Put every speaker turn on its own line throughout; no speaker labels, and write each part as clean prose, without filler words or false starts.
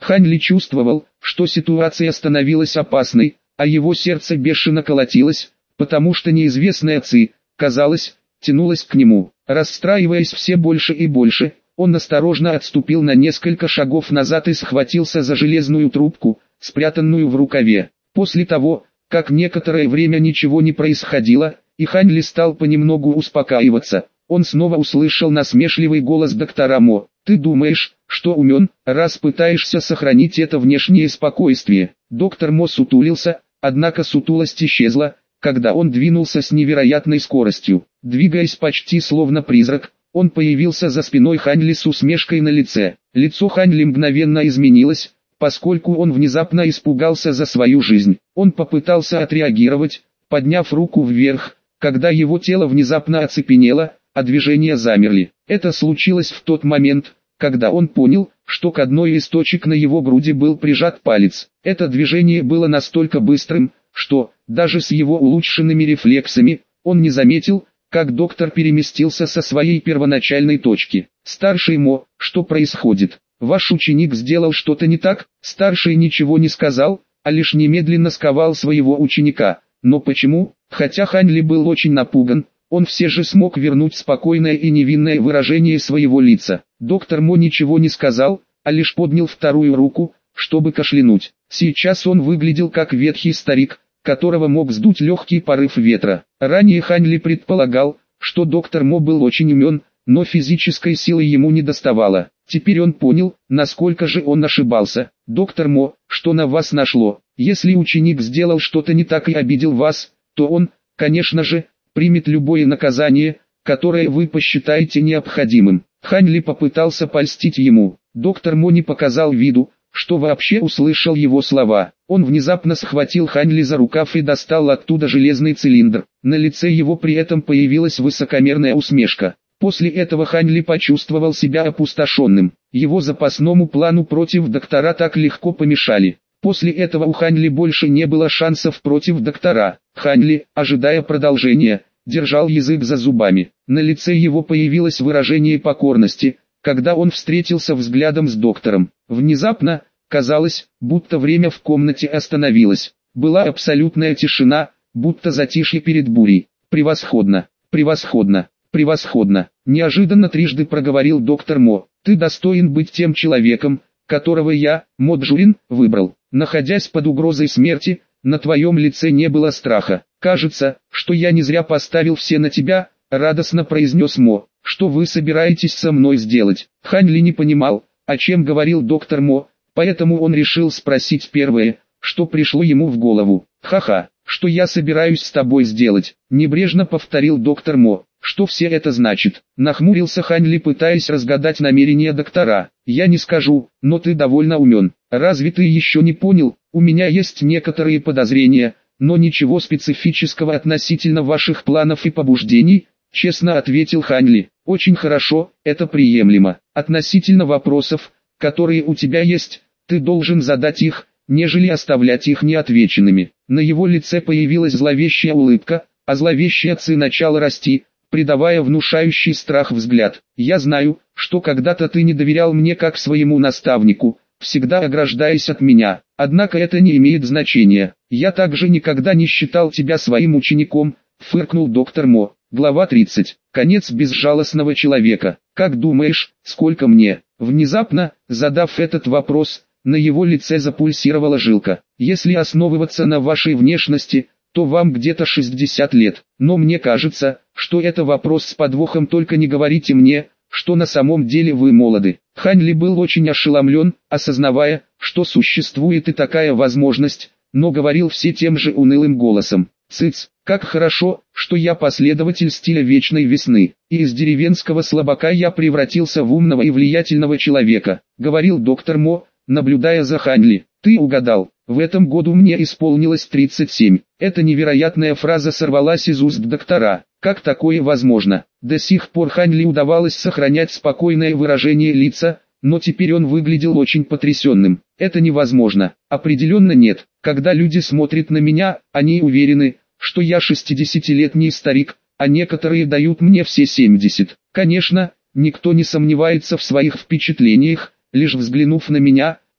Хань Ли чувствовал, что ситуация становилась опасной, а его сердце бешено колотилось, потому что неизвестная Ци, казалось, тянулась к нему. Расстраиваясь все больше и больше, он осторожно отступил на несколько шагов назад и схватился за железную трубку, спрятанную в рукаве. После того, как некоторое время ничего не происходило, и Хань Ли стал понемногу успокаиваться, он снова услышал насмешливый голос доктора Мо. «Ты думаешь, что умен, раз пытаешься сохранить это внешнее спокойствие?» Доктор Мо сутулился, однако сутулость исчезла, когда он двинулся с невероятной скоростью. Двигаясь почти словно призрак, он появился за спиной Хань Ли с усмешкой на лице. Лицо Хань Ли мгновенно изменилось, поскольку он внезапно испугался за свою жизнь. Он попытался отреагировать, подняв руку вверх, когда его тело внезапно оцепенело, а движения замерли. Это случилось в тот момент, когда он понял, что к одной из точек на его груди был прижат палец. Это движение было настолько быстрым, что, даже с его улучшенными рефлексами, он не заметил, как доктор переместился со своей первоначальной точки. «Старший Мо, что происходит? Ваш ученик сделал что-то не так?» Старший ничего не сказал, а лишь немедленно сковал своего ученика. Но почему? Хотя Хань Ли был очень напуган, он все же смог вернуть спокойное и невинное выражение своего лица. Доктор Мо ничего не сказал, а лишь поднял вторую руку, чтобы кашлянуть. Сейчас он выглядел как ветхий старик, которого мог сдуть легкий порыв ветра. Ранее Хань Ли предполагал, что доктор Мо был очень умен, но физической силы ему не доставало. Теперь он понял, насколько же он ошибался. «Доктор Мо, что на вас нашло? Если ученик сделал что-то не так и обидел вас, то он, конечно же, примет любое наказание, которое вы посчитаете необходимым». Хань Ли попытался польстить ему. Доктор Мо не показал виду, что вообще услышал его слова. Он внезапно схватил Хань Ли за рукав и достал оттуда железный цилиндр. На лице его при этом появилась высокомерная усмешка. После этого Хань Ли почувствовал себя опустошенным. Его запасному плану против доктора так легко помешали. После этого у Хань Ли больше не было шансов против доктора. Хань Ли, ожидая продолжения, держал язык за зубами. На лице его появилось выражение покорности, когда он встретился взглядом с доктором. Внезапно, казалось, будто время в комнате остановилось. Была абсолютная тишина, будто затишье перед бурей. «Превосходно, превосходно, превосходно!» Неожиданно трижды проговорил доктор Мо. «Ты достоин быть тем человеком, которого я, Мо Джурин, выбрал». Находясь под угрозой смерти, на твоем лице не было страха. «Кажется, что я не зря поставил все на тебя», — радостно произнес Мо. «Что вы собираетесь со мной сделать?» Хань Ли не понимал, о чем говорил доктор Мо, поэтому он решил спросить первое, что пришло ему в голову. «Ха-ха, что я собираюсь с тобой сделать?» — небрежно повторил доктор Мо. «Что все это значит?» — нахмурился Хань Ли, пытаясь разгадать намерения доктора. «Я не скажу, но ты довольно умен. Разве ты еще не понял? У меня есть некоторые подозрения, но ничего специфического относительно ваших планов и побуждений», — честно ответил Хань Ли. «Очень хорошо, это приемлемо. Относительно вопросов, которые у тебя есть, ты должен задать их, нежели оставлять их неотвеченными». На его лице появилась зловещая улыбка, а зловещая Ци начала расти, придавая внушающий страх взгляд. «Я знаю, что когда-то ты не доверял мне как своему наставнику, всегда ограждаясь от меня, однако это не имеет значения. Я также никогда не считал тебя своим учеником», — фыркнул доктор Мо. Глава 30. Конец безжалостного человека. «Как думаешь, сколько мне?» Внезапно, задав этот вопрос, на его лице запульсировала жилка. «Если основываться на вашей внешности, то вам где-то 60 лет. Но мне кажется, что это вопрос с подвохом, только не говорите мне, что на самом деле вы молоды». Хань Ли был очень ошеломлен, осознавая, что существует и такая возможность, но говорил все тем же унылым голосом. «Цыц, как хорошо, что я последователь стиля вечной весны, и из деревенского слабака я превратился в умного и влиятельного человека», — говорил доктор Мо, наблюдая за Хань Ли. «Ты угадал, в этом году мне исполнилось 37. Эта невероятная фраза сорвалась из уст доктора. Как такое возможно? До сих пор Хань Ли удавалось сохранять спокойное выражение лица, но теперь он выглядел очень потрясенным. «Это невозможно. Определенно нет. Когда люди смотрят на меня, они уверены, что я 60-летний старик, а некоторые дают мне все 70. Конечно, никто не сомневается в своих впечатлениях, лишь взглянув на меня,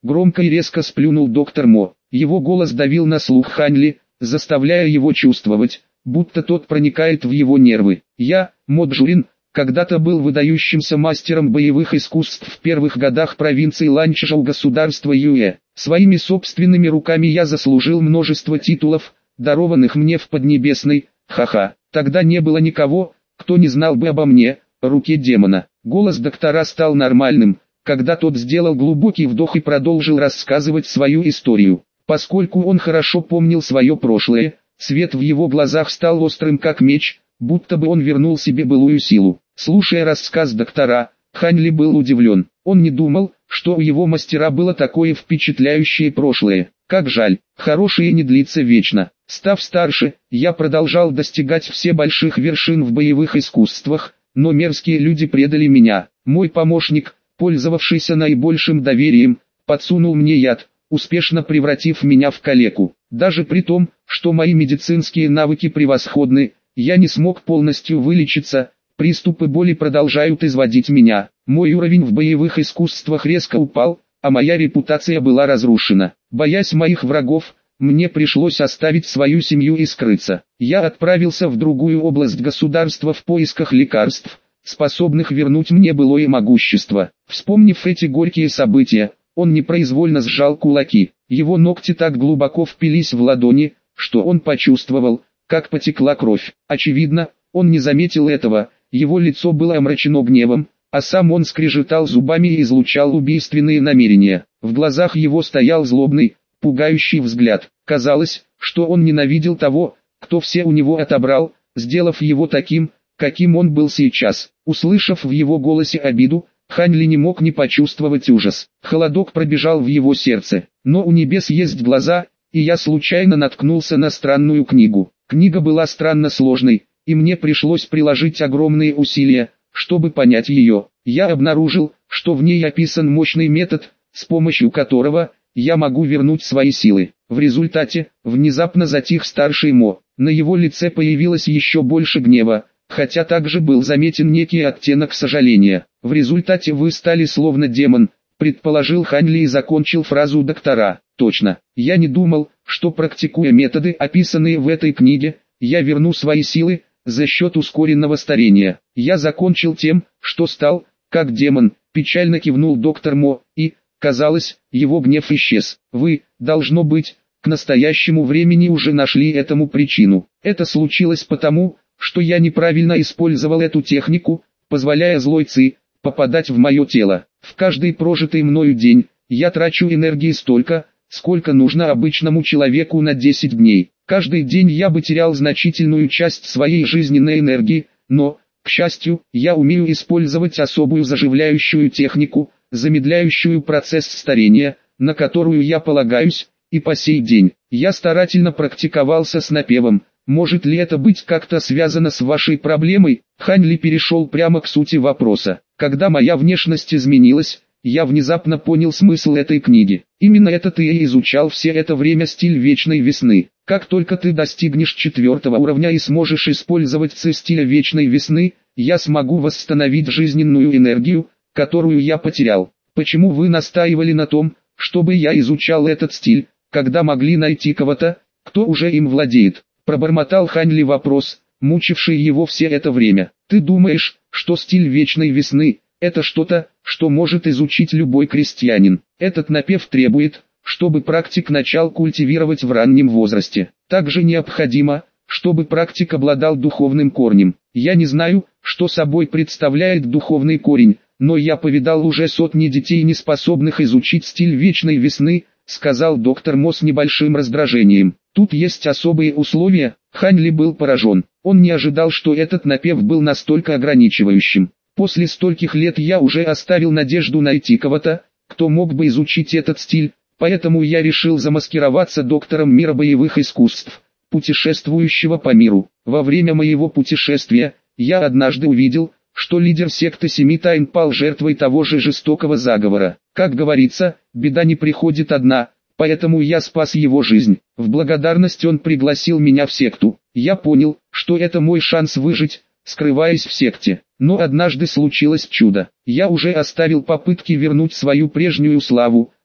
Громко и резко сплюнул доктор Мо. Его голос давил на слух Хань Ли, заставляя его чувствовать, будто тот проникает в его нервы. Я, Мо Джурин, когда-то был выдающимся мастером боевых искусств в первых годах провинции Ланчжоу государства Юэ. Своими собственными руками я заслужил множество титулов, дарованных мне в Поднебесной. Ха-ха, тогда не было никого, кто не знал бы обо мне, руке демона. Голос доктора стал нормальным, когда тот сделал глубокий вдох и продолжил рассказывать свою историю. Поскольку он хорошо помнил свое прошлое, свет в его глазах стал острым как меч, будто бы он вернул себе былую силу. Слушая рассказ доктора, Хань Ли был удивлен. Он не думал, что у его мастера было такое впечатляющее прошлое. Как жаль, хорошее не длится вечно. Став старше, я продолжал достигать все больших вершин в боевых искусствах, но мерзкие люди предали меня. Мой помощник, пользовавшийся наибольшим доверием, подсунул мне яд, успешно превратив меня в калеку. Даже при том, что мои медицинские навыки превосходны, я не смог полностью вылечиться, приступы боли продолжают изводить меня. Мой уровень в боевых искусствах резко упал, а моя репутация была разрушена. Боясь моих врагов, мне пришлось оставить свою семью и скрыться. Я отправился в другую область государства в поисках лекарств, способных вернуть мне былое могущество. Вспомнив эти горькие события, он непроизвольно сжал кулаки. Его ногти так глубоко впились в ладони, что он почувствовал, как потекла кровь. Очевидно, он не заметил этого, его лицо было омрачено гневом, а сам он скрежетал зубами и излучал убийственные намерения. В глазах его стоял злобный, пугающий взгляд. Казалось, что он ненавидел того, кто все у него отобрал, сделав его таким, каким он был сейчас. Услышав в его голосе обиду, Хань Ли не мог не почувствовать ужас. Холодок пробежал в его сердце. Но у небес есть глаза, и я случайно наткнулся на странную книгу. Книга была странно сложной, и мне пришлось приложить огромные усилия, чтобы понять ее. Я обнаружил, что в ней описан мощный метод, с помощью которого я могу вернуть свои силы. В результате, внезапно затих старший Мо. На его лице появилось еще больше гнева, хотя также был заметен некий оттенок сожаления. В результате вы стали словно демон, предположил Хань Ли и закончил фразу доктора. Точно, я не думал, что практикуя методы, описанные в этой книге, я верну свои силы, за счет ускоренного старения. Я закончил тем, что стал, как демон, печально кивнул доктор Мо, и, казалось, его гнев исчез. Вы, должно быть, к настоящему времени уже нашли этому причину. Это случилось потому, что я неправильно использовал эту технику, позволяя злой ци попадать в мое тело. В каждый прожитый мною день, я трачу энергии столько, сколько нужно обычному человеку на 10 дней. Каждый день я бы терял значительную часть своей жизненной энергии, но, к счастью, я умею использовать особую заживляющую технику, замедляющую процесс старения, на которую я полагаюсь, и по сей день. Я старательно практиковался с напевом. Может ли это быть как-то связано с вашей проблемой? Хань Ли перешел прямо к сути вопроса. Когда моя внешность изменилась, я внезапно понял смысл этой книги. Именно это ты и изучал все это время стиль вечной весны. Как только ты достигнешь 4-го уровня и сможешь использовать ци стиля вечной весны, я смогу восстановить жизненную энергию, которую я потерял. Почему вы настаивали на том, чтобы я изучал этот стиль, когда могли найти кого-то, кто уже им владеет? Пробормотал Хань Ли вопрос, мучивший его все это время. Ты думаешь, что стиль вечной весны – это что-то, что может изучить любой крестьянин? Этот напев требует, чтобы практик начал культивировать в раннем возрасте. Также необходимо, чтобы практик обладал духовным корнем. Я не знаю, что собой представляет духовный корень, но я повидал уже сотни детей, не способных изучить стиль вечной весны, сказал доктор Мо с небольшим раздражением. Тут есть особые условия. Хань Ли был поражен. Он не ожидал, что этот напев был настолько ограничивающим. После стольких лет я уже оставил надежду найти кого-то, кто мог бы изучить этот стиль, поэтому я решил замаскироваться доктором мира боевых искусств, путешествующего по миру. Во время моего путешествия, я однажды увидел, что лидер секты Семи Тайн пал жертвой того же жестокого заговора. Как говорится, беда не приходит одна, поэтому я спас его жизнь. В благодарность он пригласил меня в секту. Я понял, что это мой шанс выжить, скрываясь в секте. Но однажды случилось чудо. Я уже оставил попытки вернуть свою прежнюю славу,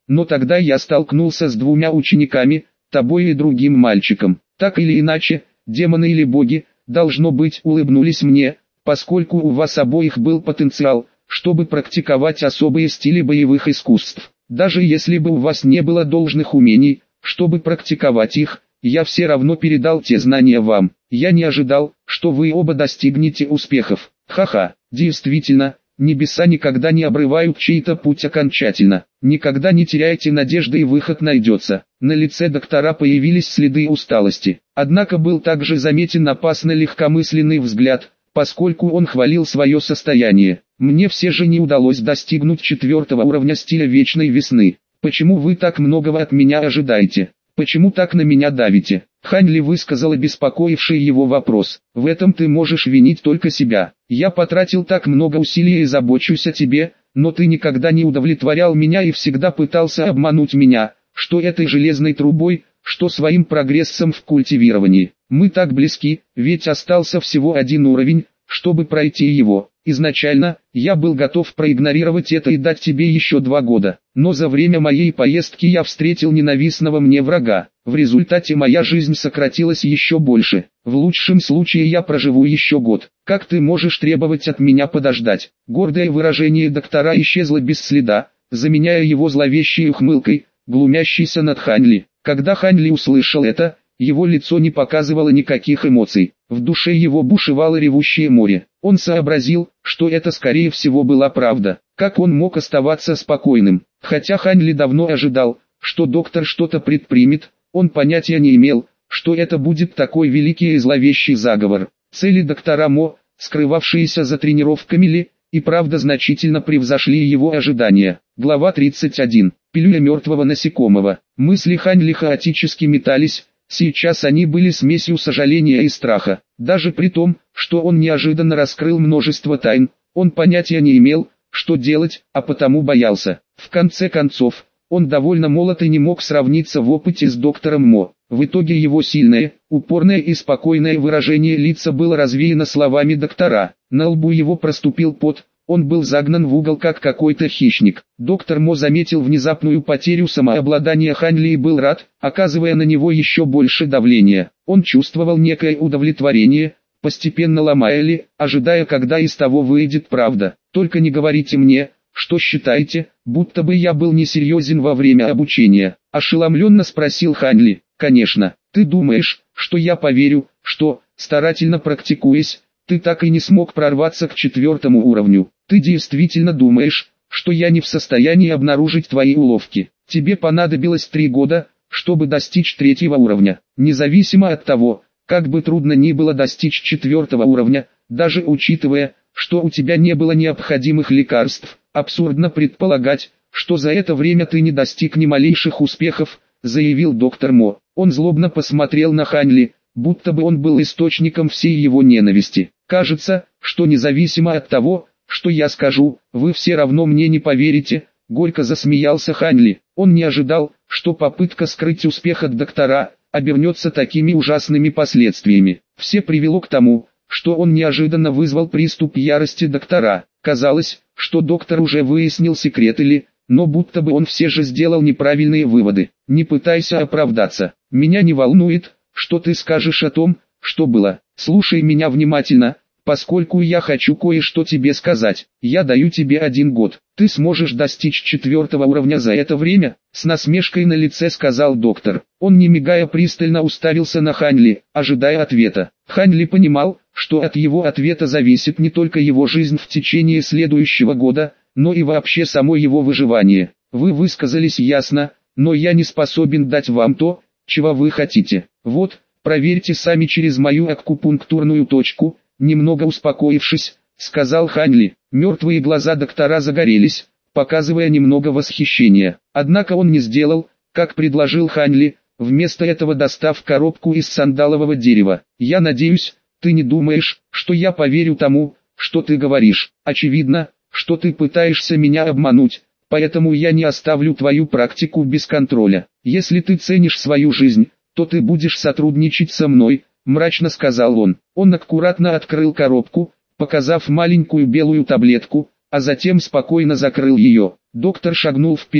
но тогда я столкнулся с двумя учениками, тобой и другим мальчиком. Так или иначе, демоны или боги, должно быть, улыбнулись мне, поскольку у вас обоих был потенциал, чтобы практиковать особые стили боевых искусств. Даже если бы у вас не было должных умений, чтобы практиковать их, я все равно передал те знания вам. Я не ожидал, что вы оба достигнете успехов. Ха-ха, действительно, небеса никогда не обрывают чей-то путь окончательно. Никогда не теряйте надежды, и выход найдется. На лице доктора появились следы усталости. Однако был также заметен опасно легкомысленный взгляд, поскольку он хвалил свое состояние. Мне все же не удалось достигнуть 4-го уровня стиля Вечной Весны. Почему вы так многого от меня ожидаете? Почему так на меня давите? Хань Ли высказала беспокоивший его вопрос. В этом ты можешь винить только себя. Я потратил так много усилий и забочусь о тебе, но ты никогда не удовлетворял меня и всегда пытался обмануть меня, что этой железной трубой, что своим прогрессом в культивировании. Мы так близки, ведь остался всего один уровень, чтобы пройти его. Изначально, я был готов проигнорировать это и дать тебе еще 2 года. Но за время моей поездки я встретил ненавистного мне врага. В результате моя жизнь сократилась еще больше. В лучшем случае я проживу еще год. Как ты можешь требовать от меня подождать? Гордое выражение доктора исчезло без следа, заменяя его зловещей ухмылкой, глумящейся над Хань Ли. Когда Хань Ли услышал это, его лицо не показывало никаких эмоций. В душе его бушевало ревущее море. Он сообразил, что это скорее всего была правда. Как он мог оставаться спокойным? Хотя Хань Ли давно ожидал, что доктор что-то предпримет, он понятия не имел, что это будет такой великий и зловещий заговор. Цели доктора Мо, скрывавшиеся за тренировками Ли, и правда значительно превзошли его ожидания. Глава 31. Пилюля мертвого насекомого. Мысли Хань Ли хаотически метались. Сейчас они были смесью сожаления и страха. Даже при том, что он неожиданно раскрыл множество тайн, он понятия не имел, что делать, а потому боялся. В конце концов, он довольно молод и не мог сравниться в опыте с доктором Мо. В итоге его сильное, упорное и спокойное выражение лица было развеяно словами доктора. На лбу его проступил пот. Он был загнан в угол как какой-то хищник. Доктор Мо заметил внезапную потерю самообладания Хань Ли и был рад, оказывая на него еще больше давления. Он чувствовал некое удовлетворение, постепенно ломая Ли, ожидая, когда из того выйдет правда. «Только не говорите мне, что считаете, будто бы я был несерьезен во время обучения», – ошеломленно спросил Хань Ли. «Конечно, ты думаешь, что я поверю, что, старательно практикуясь, ты так и не смог прорваться к 4-му уровню. Ты действительно думаешь, что я не в состоянии обнаружить твои уловки? Тебе понадобилось 3 года, чтобы достичь 3-го уровня. Независимо от того, как бы трудно ни было достичь 4-го уровня, даже учитывая, что у тебя не было необходимых лекарств, абсурдно предполагать, что за это время ты не достиг ни малейших успехов», – заявил доктор Мо. Он злобно посмотрел на Хань Ли, будто бы он был источником всей его ненависти. «Кажется, что независимо от того, что я скажу, вы все равно мне не поверите», – горько засмеялся Хань Ли. Он не ожидал, что попытка скрыть успех от доктора обернется такими ужасными последствиями. Все привело к тому, что он неожиданно вызвал приступ ярости доктора. Казалось, что доктор уже выяснил секрет Ли, но будто бы он все же сделал неправильные выводы. «Не пытайся оправдаться. Меня не волнует, что ты скажешь о том, что было. Слушай меня внимательно, поскольку я хочу кое-что тебе сказать. Я даю тебе 1 год. Ты сможешь достичь 4-го уровня за это время?» С насмешкой на лице сказал доктор. Он не мигая пристально уставился на Хань Ли, ожидая ответа. Хань Ли понимал, что от его ответа зависит не только его жизнь в течение следующего года, но и вообще само его выживание. «Вы высказались ясно, но я не способен дать вам то, чего вы хотите. Вот, проверьте сами через мою акупунктурную точку», – немного успокоившись, сказал Хань Ли. Мертвые глаза доктора загорелись, показывая немного восхищения. Однако он не сделал, как предложил Хань Ли, вместо этого достав коробку из сандалового дерева. «Я надеюсь, ты не думаешь, что я поверю тому, что ты говоришь. Очевидно, что ты пытаешься меня обмануть, поэтому я не оставлю твою практику без контроля. Если ты ценишь свою жизнь, то ты будешь сотрудничать со мной», – мрачно сказал он. Он аккуратно открыл коробку, показав маленькую белую таблетку, а затем спокойно закрыл ее. Доктор шагнул вперед,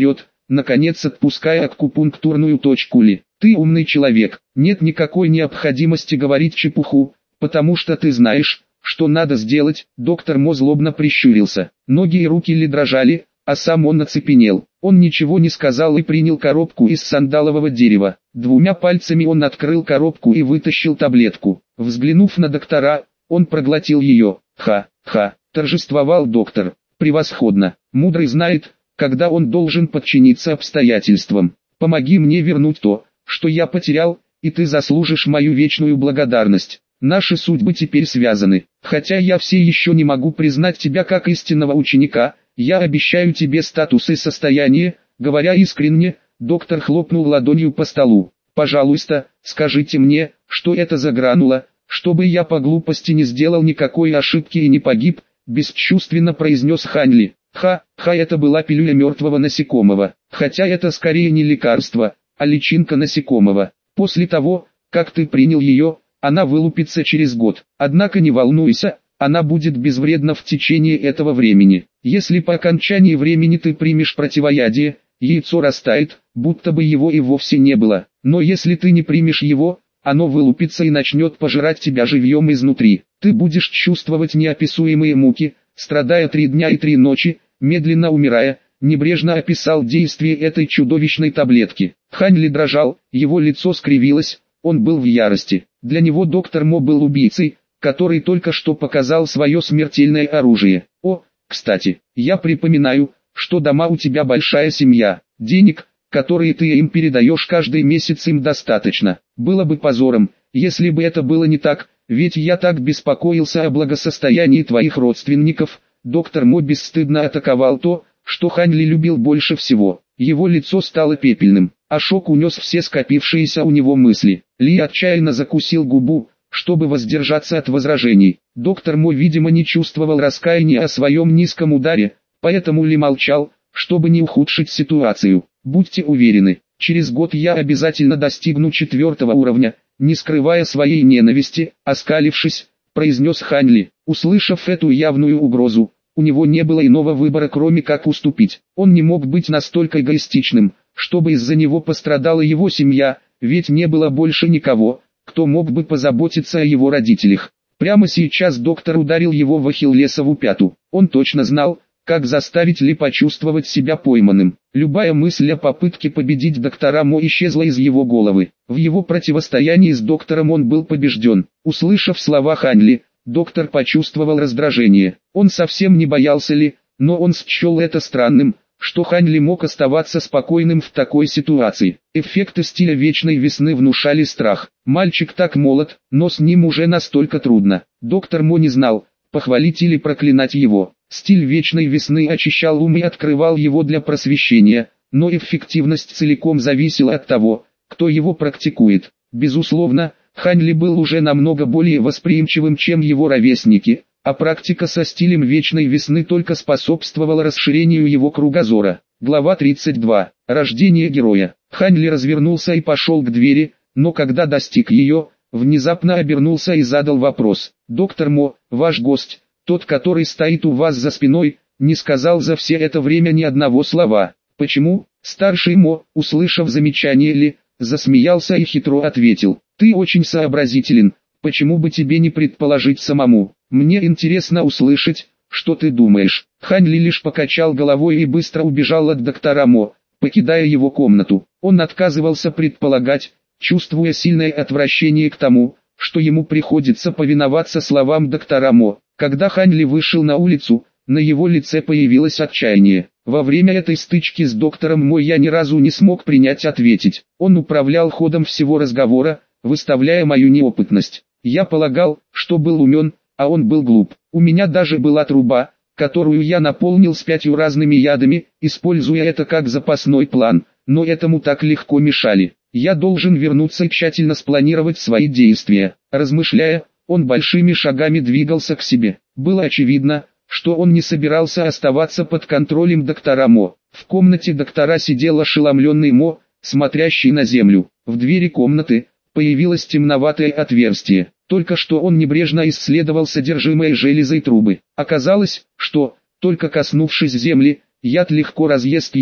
наконец отпуская акупунктурную точку Ли. Ты умный человек, нет никакой необходимости говорить чепуху, потому что ты знаешь, что надо сделать. Доктор Мо злобно прищурился. Ноги и руки Ли дрожали, а сам он оцепенел. Он ничего не сказал и принял коробку из сандалового дерева. Двумя пальцами он открыл коробку и вытащил таблетку. Взглянув на доктора, он проглотил ее. «Ха-ха», торжествовал доктор. «Превосходно. Мудрый знает, когда он должен подчиниться обстоятельствам. Помоги мне вернуть то, что я потерял, и ты заслужишь мою вечную благодарность. Наши судьбы теперь связаны. Хотя я все еще не могу признать тебя как истинного ученика, я обещаю тебе статус и состояние». Говоря искренне, доктор хлопнул ладонью по столу. «Пожалуйста, скажите мне, что это за гранула, чтобы я по глупости не сделал никакой ошибки и не погиб», бесчувственно произнес Хань Ли. «Ха-ха, это была пилюля мертвого насекомого, хотя это скорее не лекарство, а личинка насекомого. После того, как ты принял ее, она вылупится через год. Однако не волнуйся, она будет безвредна в течение этого времени. Если по окончании времени ты примешь противоядие, яйцо растает, будто бы его и вовсе не было. Но если ты не примешь его, оно вылупится и начнет пожирать тебя живьем изнутри. Ты будешь чувствовать неописуемые муки, страдая 3 дня и 3 ночи, медленно умирая», небрежно описал действие этой чудовищной таблетки. Хань Ли дрожал, его лицо скривилось, он был в ярости. Для него доктор Мо был убийцей, который только что показал свое смертельное оружие. «О, кстати, я припоминаю, что дома у тебя большая семья, денег, которые ты им передаешь каждый месяц, им достаточно. Было бы позором, если бы это было не так, ведь я так беспокоился о благосостоянии твоих родственников». Доктор Мо бесстыдно атаковал то, что Хань Ли любил больше всего. Его лицо стало пепельным, а шок унес все скопившиеся у него мысли. Ли отчаянно закусил губу, чтобы воздержаться от возражений. Доктор Мо, видимо, не чувствовал раскаяния о своем низком ударе, поэтому Ли молчал, чтобы не ухудшить ситуацию. «Будьте уверены, через год я обязательно достигну 4-го уровня», не скрывая своей ненависти, оскалившись, произнес Хань Ли. Услышав эту явную угрозу, у него не было иного выбора, кроме как уступить. Он не мог быть настолько эгоистичным, чтобы из-за него пострадала его семья, ведь не было больше никого, кто мог бы позаботиться о его родителях. Прямо сейчас доктор ударил его в ахиллесову пяту. Он точно знал, как заставить Ли почувствовать себя пойманным. Любая мысль о попытке победить доктора Мо исчезла из его головы. В его противостоянии с доктором он был побежден. Услышав слова Хань Ли, доктор почувствовал раздражение. Он совсем не боялся Ли, но он счел это странным, что Хань Ли мог оставаться спокойным в такой ситуации. Эффекты стиля вечной весны внушали страх. Мальчик так молод, но с ним уже настолько трудно. Доктор Мо не знал, похвалить или проклинать его. Стиль вечной весны очищал ум и открывал его для просвещения, но эффективность целиком зависела от того, кто его практикует. Безусловно, Хань Ли был уже намного более восприимчивым, чем его ровесники, а практика со стилем вечной весны только способствовала расширению его кругозора. Глава 32. Рождение героя. Хань Ли развернулся и пошел к двери, но когда достиг ее, внезапно обернулся и задал вопрос. «Доктор Мо, ваш гость, тот, который стоит у вас за спиной, не сказал за все это время ни одного слова. Почему?» Старший Мо, услышав замечание Ли, засмеялся и хитро ответил. «Ты очень сообразителен, почему бы тебе не предположить самому? Мне интересно услышать, что ты думаешь». Хань Ли лишь покачал головой и быстро убежал от доктора Мо, покидая его комнату. Он отказывался предполагать, чувствуя сильное отвращение к тому, что ему приходится повиноваться словам доктора Мо. Когда Хань Ли вышел на улицу, на его лице появилось отчаяние. Во время этой стычки с доктором Мо я ни разу не смог принять ответить. Он управлял ходом всего разговора, выставляя мою неопытность. Я полагал, что был умен, а он был глуп. У меня даже была труба, которую я наполнил с 5 разными ядами, используя это как запасной план, но этому так легко мешали. Я должен вернуться и тщательно спланировать свои действия. Размышляя, он большими шагами двигался к себе. Было очевидно, что он не собирался оставаться под контролем доктора Мо. В комнате доктора сидел ошеломленный Мо, смотрящий на землю. В двери комнаты появилось темноватое отверстие. Только что он небрежно исследовал содержимое железной трубы. Оказалось, что, только коснувшись земли, яд легко разъест ее.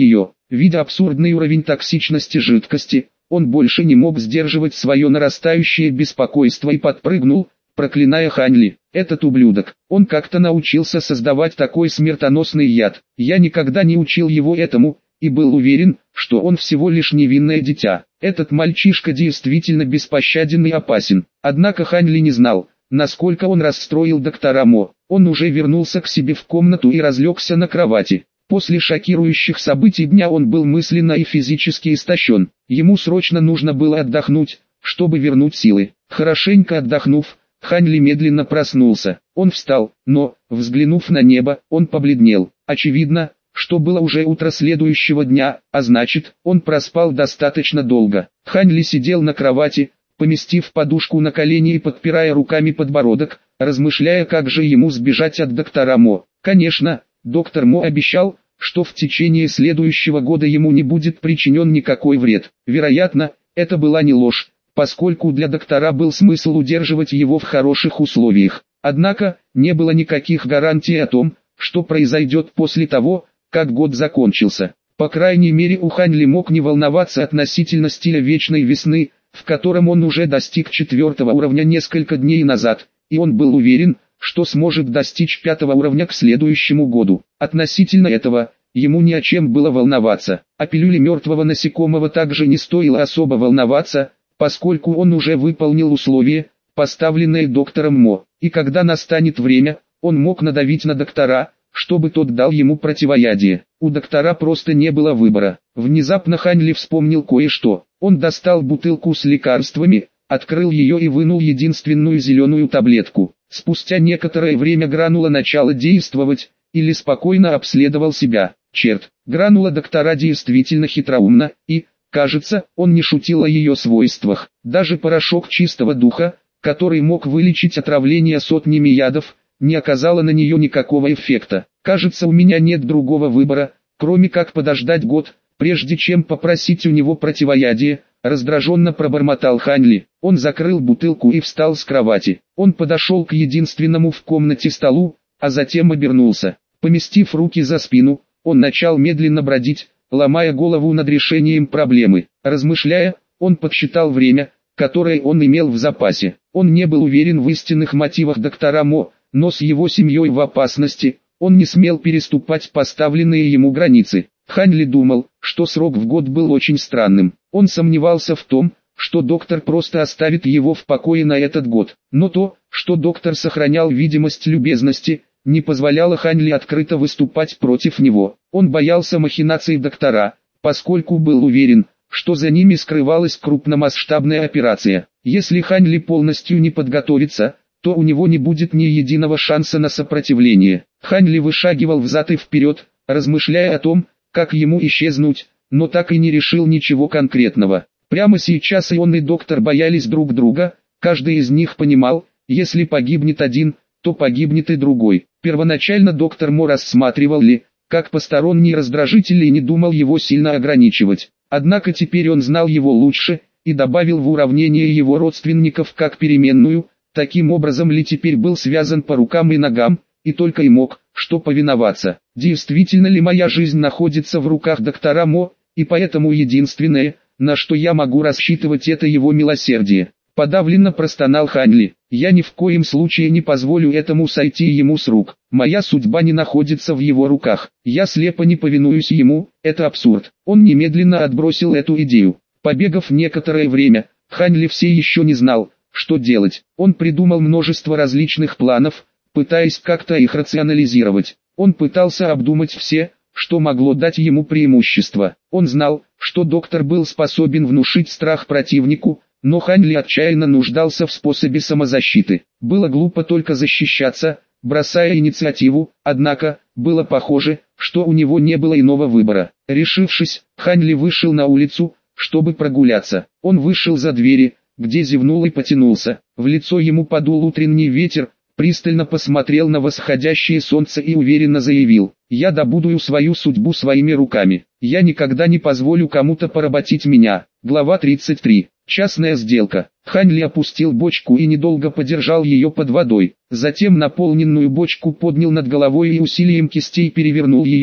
Видя абсурдный уровень токсичности жидкости, он больше не мог сдерживать свое нарастающее беспокойство и подпрыгнул, проклиная Ханьли. Этот ублюдок, он как-то научился создавать такой смертоносный яд. Я никогда не учил его этому, и был уверен, что он всего лишь невинное дитя. Этот мальчишка действительно беспощаден и опасен. Однако Ханьли не знал, насколько он расстроил доктора Мо. Он уже вернулся к себе в комнату и разлегся на кровати. После шокирующих событий дня он был мысленно и физически истощен. Ему срочно нужно было отдохнуть, чтобы вернуть силы. Хорошенько отдохнув, Ханьли медленно проснулся. Он встал, но, взглянув на небо, он побледнел. Очевидно, что было уже утро следующего дня, а значит, он проспал достаточно долго. Ханьли сидел на кровати, поместив подушку на колени и подпирая руками подбородок, размышляя, как же ему сбежать от доктора Мо. Конечно, доктор Мо обещал, что в течение следующего года ему не будет причинен никакой вред. Вероятно, это была не ложь, поскольку для доктора был смысл удерживать его в хороших условиях. Однако, не было никаких гарантий о том, что произойдет после того, как год закончился. По крайней мере, у Ханьли мог не волноваться относительно стиля вечной весны, в котором он уже достиг 4-го уровня несколько дней назад, и он был уверен, что сможет достичь 5-го уровня к следующему году. Относительно этого, ему ни о чем было волноваться. О пилюле мертвого насекомого также не стоило особо волноваться, поскольку он уже выполнил условия, поставленные доктором Мо, и когда настанет время, он мог надавить на доктора, чтобы тот дал ему противоядие. У доктора просто не было выбора. Внезапно Ханьли вспомнил кое-что. Он достал бутылку с лекарствами, открыл ее и вынул единственную зеленую таблетку. Спустя некоторое время гранула начала действовать, или спокойно обследовал себя. Черт, гранула доктора действительно хитроумна, и, кажется, он не шутил о ее свойствах. Даже порошок чистого духа, который мог вылечить отравление сотнями ядов, не оказало на нее никакого эффекта. Кажется, у меня нет другого выбора, кроме как подождать год, прежде чем попросить у него противоядие, раздраженно пробормотал Ханьли. Он закрыл бутылку и встал с кровати. Он подошел к единственному в комнате столу, а затем обернулся. Поместив руки за спину, он начал медленно бродить, ломая голову над решением проблемы. Размышляя, он подсчитал время, которое он имел в запасе. Он не был уверен в истинных мотивах доктора Мо, но с его семьей в опасности, он не смел переступать поставленные ему границы. Ханьли думал, что срок в год был очень странным. Он сомневался в том, что доктор просто оставит его в покое на этот год. Но то, что доктор сохранял видимость любезности, не позволяло Ханьли открыто выступать против него. Он боялся махинаций доктора, поскольку был уверен, что за ними скрывалась крупномасштабная операция. Если Ханьли полностью не подготовится, то у него не будет ни единого шанса на сопротивление. Ханьли вышагивал взад и вперед, размышляя о том, как ему исчезнуть, но так и не решил ничего конкретного. Прямо сейчас и он, и доктор боялись друг друга, каждый из них понимал, если погибнет один, то погибнет и другой. Первоначально доктор Мо рассматривал Ли, как посторонний раздражитель и не думал его сильно ограничивать. Однако теперь он знал его лучше, и добавил в уравнение его родственников как переменную. Таким образом Ли теперь был связан по рукам и ногам, и только и мог, что повиноваться. Действительно ли моя жизнь находится в руках доктора Мо, и поэтому единственное, на что я могу рассчитывать, это его милосердие. Подавленно простонал Ханьли. Я ни в коем случае не позволю этому сойти ему с рук. Моя судьба не находится в его руках. Я слепо не повинуюсь ему, это абсурд. Он немедленно отбросил эту идею. Побегав некоторое время, Ханьли все еще не знал, что делать. Он придумал множество различных планов, пытаясь как-то их рационализировать. Он пытался обдумать все, что могло дать ему преимущество. Он знал, что доктор был способен внушить страх противнику, но Ханьли отчаянно нуждался в способе самозащиты. Было глупо только защищаться, бросая инициативу, однако, было похоже, что у него не было иного выбора. Решившись, Ханьли вышел на улицу, чтобы прогуляться. Он вышел за двери, где зевнул и потянулся. В лицо ему подул утренний ветер, пристально посмотрел на восходящее солнце и уверенно заявил: «Я добуду свою судьбу своими руками. Я никогда не позволю кому-то поработить меня». Глава 33. Частная сделка. Ханьли опустил бочку и недолго подержал ее под водой. Затем наполненную бочку поднял над головой и усилием кистей перевернул ее,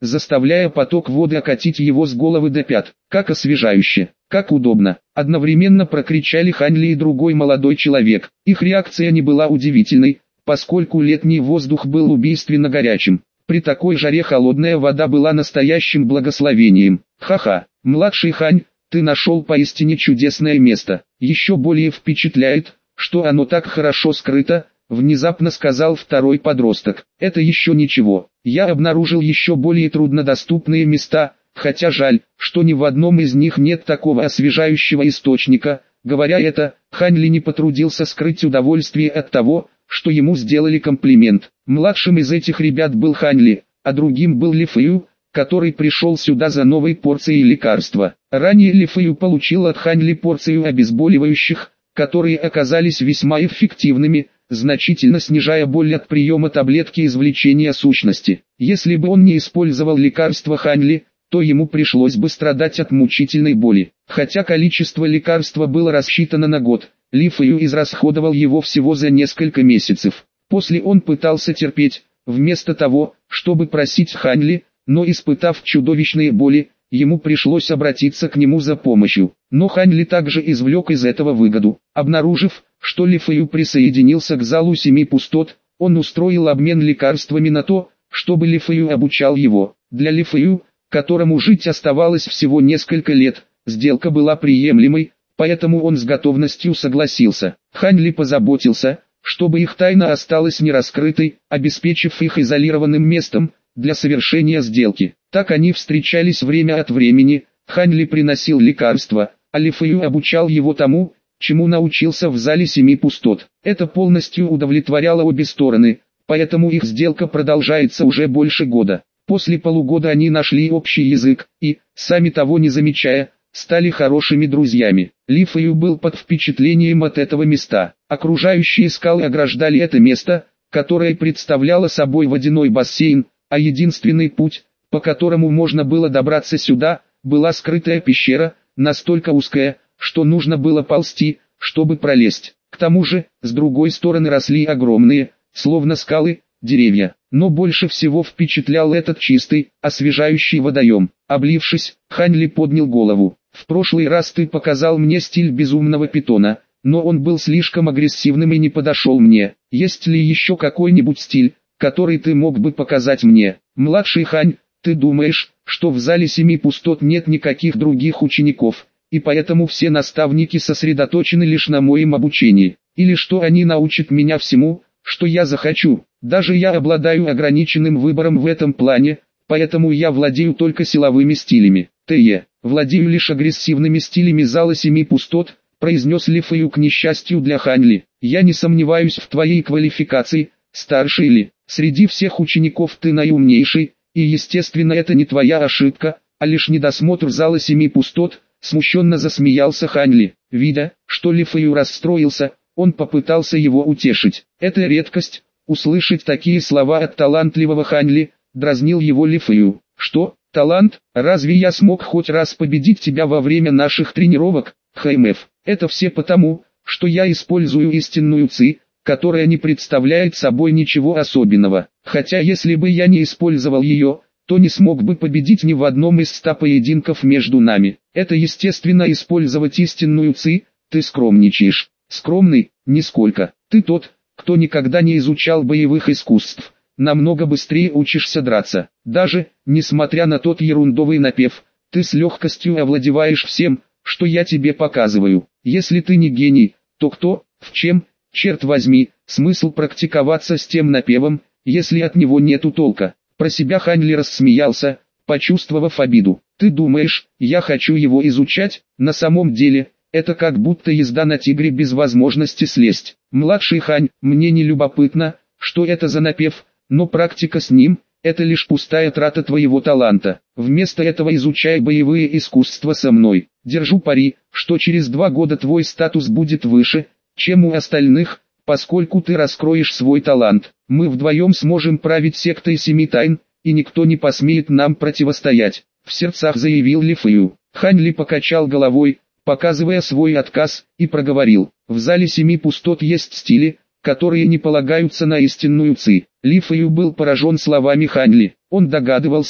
заставляя поток воды окатить его с головы до пят. Как освежающе, как удобно. Одновременно прокричали Хань Ли и другой молодой человек. Их реакция не была удивительной, поскольку летний воздух был убийственно горячим. При такой жаре холодная вода была настоящим благословением. Ха-ха, младший Хань, ты нашел поистине чудесное место. Еще более впечатляет, что оно так хорошо скрыто, внезапно сказал второй подросток. Это еще ничего. Я обнаружил еще более труднодоступные места, хотя жаль, что ни в одном из них нет такого освежающего источника. Говоря это, Хань Ли не потрудился скрыть удовольствие от того, что ему сделали комплимент. Младшим из этих ребят был Хань Ли, а другим был Ли Фэю, который пришел сюда за новой порцией лекарства. Ранее Ли Фэю получил от Хань Ли порцию обезболивающих, которые оказались весьма эффективными, значительно снижая боль от приема таблетки извлечения сущности. Если бы он не использовал лекарство Хань Ли, то ему пришлось бы страдать от мучительной боли. Хотя количество лекарства было рассчитано на год, Ли Фэю израсходовал его всего за несколько месяцев. После он пытался терпеть, вместо того, чтобы просить Хань Ли, но испытав чудовищные боли, ему пришлось обратиться к нему за помощью. Но Хань Ли также извлек из этого выгоду. Обнаружив, что Ли Фэю присоединился к залу семи пустот, он устроил обмен лекарствами на то, чтобы Ли Фэю обучал его. Для Ли Фэю, которому жить оставалось всего несколько лет, сделка была приемлемой, поэтому он с готовностью согласился. Хань Ли позаботился, чтобы их тайна осталась нераскрытой, обеспечив их изолированным местом для совершения сделки. Так они встречались время от времени, Хань Ли приносил лекарства, а Ли Фэю обучал его тому, чему научился в зале семи пустот. Это полностью удовлетворяло обе стороны, поэтому их сделка продолжается уже больше года. После полугода они нашли общий язык и, сами того не замечая, стали хорошими друзьями. Ли Фэю был под впечатлением от этого места. Окружающие скалы ограждали это место, которое представляло собой водяной бассейн, а единственный путь, по которому можно было добраться сюда, была скрытая пещера, настолько узкая, что нужно было ползти, чтобы пролезть. К тому же, с другой стороны росли огромные, словно скалы, деревья. Но больше всего впечатлял этот чистый, освежающий водоем. Облившись, Хань Ли поднял голову. В прошлый раз ты показал мне стиль безумного питона, но он был слишком агрессивным и не подошел мне. Есть ли еще какой-нибудь стиль, который ты мог бы показать мне? Младший Хань, ты думаешь, что в зале семи пустот нет никаких других учеников, и поэтому все наставники сосредоточены лишь на моем обучении? Или что они научат меня всему, что я захочу? Даже я обладаю ограниченным выбором в этом плане, поэтому я владею только силовыми стилями. Т.е. владею лишь агрессивными стилями зала семи пустот, произнес Ли Фэю к несчастью для Хань Ли. Я не сомневаюсь в твоей квалификации, старший Ли. Среди всех учеников ты наиумнейший, и естественно это не твоя ошибка, а лишь недосмотр зала семи пустот, смущенно засмеялся Хань Ли. Видя, что Ли Фэю расстроился, он попытался его утешить. Это редкость, услышать такие слова от талантливого Хань Ли, дразнил его Ли Фэю. Что, талант? Разве я смог хоть раз победить тебя во время наших тренировок, ХМФ? Это все потому, что я использую истинную ци, которая не представляет собой ничего особенного. Хотя если бы я не использовал ее, то не смог бы победить ни в одном из 100 поединков между нами. Это естественно использовать истинную ци, ты скромничаешь. Скромный, нисколько. Ты тот, кто никогда не изучал боевых искусств. Намного быстрее учишься драться. Даже, несмотря на тот ерундовый напев, ты с легкостью овладеваешь всем, что я тебе показываю. Если ты не гений, то кто, в чем, черт возьми, смысл практиковаться с тем напевом, если от него нету толка? Про себя Хань Ли рассмеялся, почувствовав обиду. Ты думаешь, я хочу его изучать? На самом деле, это как будто езда на тигре без возможности слезть. Младший Хань, мне не любопытно, что это за напев, но практика с ним – это лишь пустая трата твоего таланта. Вместо этого изучай боевые искусства со мной. Держу пари, что через 2 года твой статус будет выше, чем у остальных, поскольку ты раскроешь свой талант. Мы вдвоем сможем править сектой семи тайн, и никто не посмеет нам противостоять. В сердцах заявил Ли Фэю. Хань Ли покачал головой, показывая свой отказ, и проговорил. В зале семи пустот есть стили, которые не полагаются на истинную ци. Ли Фэю был поражен словами Хань Ли. Он догадывался,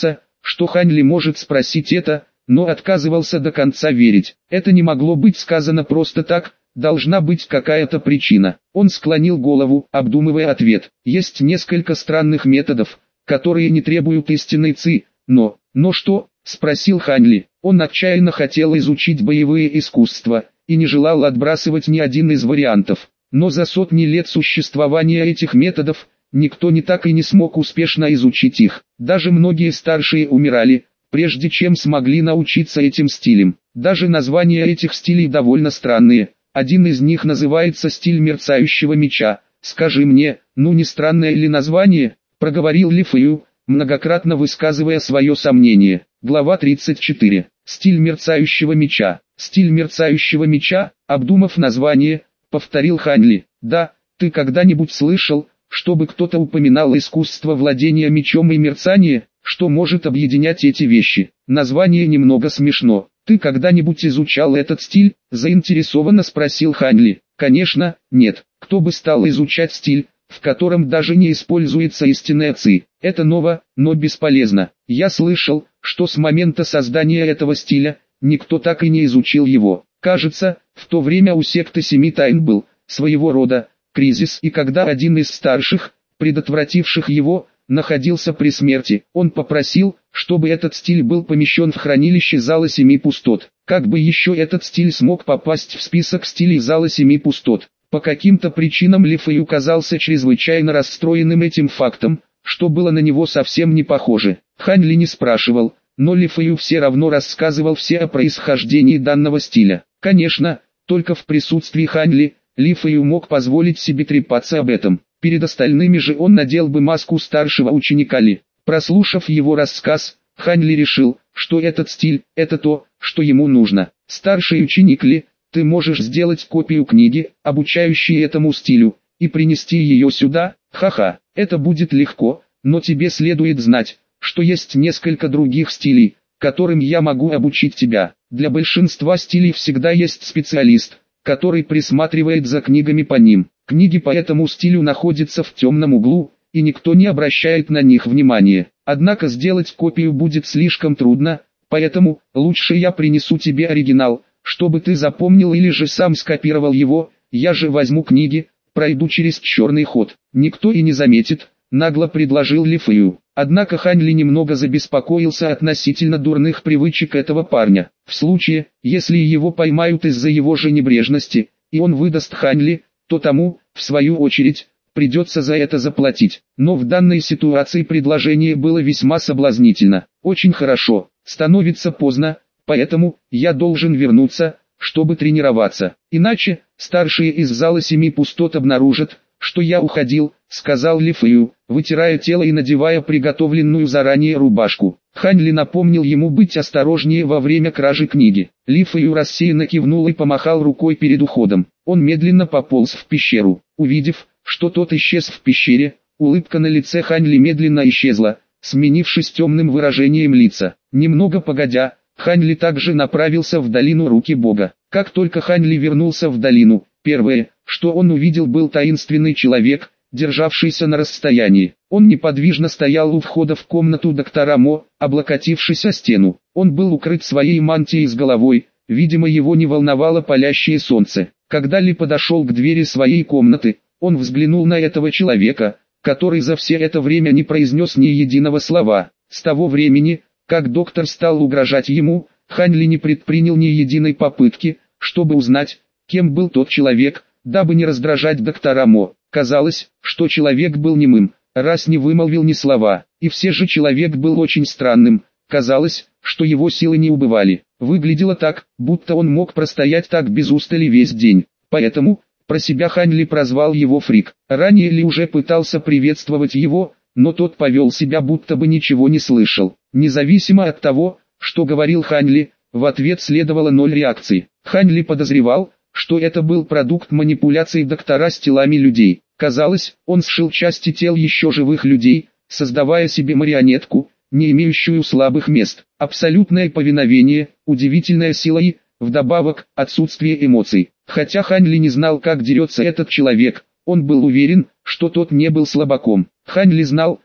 что Хань Ли может спросить это, но отказывался до конца верить. Это не могло быть сказано просто так, должна быть какая-то причина. Он склонил голову, обдумывая ответ. Есть несколько странных методов, которые не требуют истинной ци, но что? Спросил Хань Ли. Он отчаянно хотел изучить боевые искусства, и не желал отбрасывать ни один из вариантов. Но за сотни лет существования этих методов, никто не так и не смог успешно изучить их. Даже многие старшие умирали, прежде чем смогли научиться этим стилям. Даже названия этих стилей довольно странные. Один из них называется «Стиль мерцающего меча». «Скажи мне, не странное ли название?» – проговорил Ли Фэю, многократно высказывая свое сомнение. Глава 34. Стиль мерцающего меча. Стиль мерцающего меча, обдумав название, повторил Хань Ли. Да, ты когда-нибудь слышал, чтобы кто-то упоминал искусство владения мечом и мерцание, что может объединять эти вещи? Название немного смешно. Ты когда-нибудь изучал этот стиль? Заинтересованно спросил Хань Ли. Конечно, нет. Кто бы стал изучать стиль, в котором даже не используется истинная ци? Это ново, но бесполезно. Я слышал, что с момента создания этого стиля, никто так и не изучил его. Кажется, в то время у секты Семи Тайн был своего рода кризис, и когда один из старших, предотвративших его, находился при смерти, он попросил, чтобы этот стиль был помещен в хранилище Зала Семи Пустот. Как бы еще этот стиль смог попасть в список стилей Зала Семи Пустот? По каким-то причинам Ли Фэю казался чрезвычайно расстроенным этим фактом, что было на него совсем не похоже. Хань Ли не спрашивал, но Ли Фэю все равно рассказывал все о происхождении данного стиля. Конечно, только в присутствии Хань Ли Фэю мог позволить себе трепаться об этом. Перед остальными же он надел бы маску старшего ученика Ли. Прослушав его рассказ, Хань Ли решил, что этот стиль – это то, что ему нужно. Старший ученик Ли, ты можешь сделать копию книги, обучающей этому стилю, и принести ее сюда? Ха-ха, это будет легко, но тебе следует знать, что есть несколько других стилей, которым я могу обучить тебя. Для большинства стилей всегда есть специалист, который присматривает за книгами по ним. Книги по этому стилю находятся в темном углу, и никто не обращает на них внимания. Однако сделать копию будет слишком трудно, поэтому лучше я принесу тебе оригинал, чтобы ты запомнил или же сам скопировал его. Я же возьму книги, пройду через черный ход. Никто и не заметит, нагло предложил Ли Фэю. Однако Хань Ли немного забеспокоился относительно дурных привычек этого парня. В случае, если его поймают из-за его же небрежности, и он выдаст Хань Ли, то тому, в свою очередь, придется за это заплатить. Но в данной ситуации предложение было весьма соблазнительно. Очень хорошо, становится поздно, поэтому я должен вернуться, чтобы тренироваться. Иначе, старшие из Зала Семи Пустот обнаружат, что я уходил, сказал Ли Фэю, вытирая тело и надевая приготовленную заранее рубашку. Хань Ли напомнил ему быть осторожнее во время кражи книги. Ли Фэю рассеянно кивнул и помахал рукой перед уходом. Он медленно пополз в пещеру. Увидев, что тот исчез в пещере, улыбка на лице Хань Ли медленно исчезла, сменившись темным выражением лица. Немного погодя, Хань Ли также направился в долину Руки Бога. Как только Хань Ли вернулся в долину, первое, что он увидел, был таинственный человек, державшийся на расстоянии. Он неподвижно стоял у входа в комнату доктора Мо, облокотившись о стену. Он был укрыт своей мантией с головой, видимо его не волновало палящее солнце. Когда Ли подошел к двери своей комнаты, он взглянул на этого человека, который за все это время не произнес ни единого слова. С того времени, как доктор стал угрожать ему, Хань Ли не предпринял ни единой попытки, чтобы узнать, кем был тот человек, дабы не раздражать доктора Мо. Казалось, что человек был немым, раз не вымолвил ни слова, и все же человек был очень странным. Казалось, что его силы не убывали. Выглядело так, будто он мог простоять так без устали весь день. Поэтому, про себя Хань Ли прозвал его Фрик. Ранее Ли уже пытался приветствовать его, но тот повел себя, будто бы ничего не слышал. Независимо от того, что говорил Хань Ли, в ответ следовало 0 реакции. Хань Ли подозревал, что это был продукт манипуляций доктора с телами людей. Казалось, он сшил части тел еще живых людей, создавая себе марионетку, не имеющую слабых мест. Абсолютное повиновение, удивительная сила и, вдобавок, отсутствие эмоций. Хотя Хань Ли не знал, как дерется этот человек, он был уверен, что тот не был слабаком. Хань Ли знал,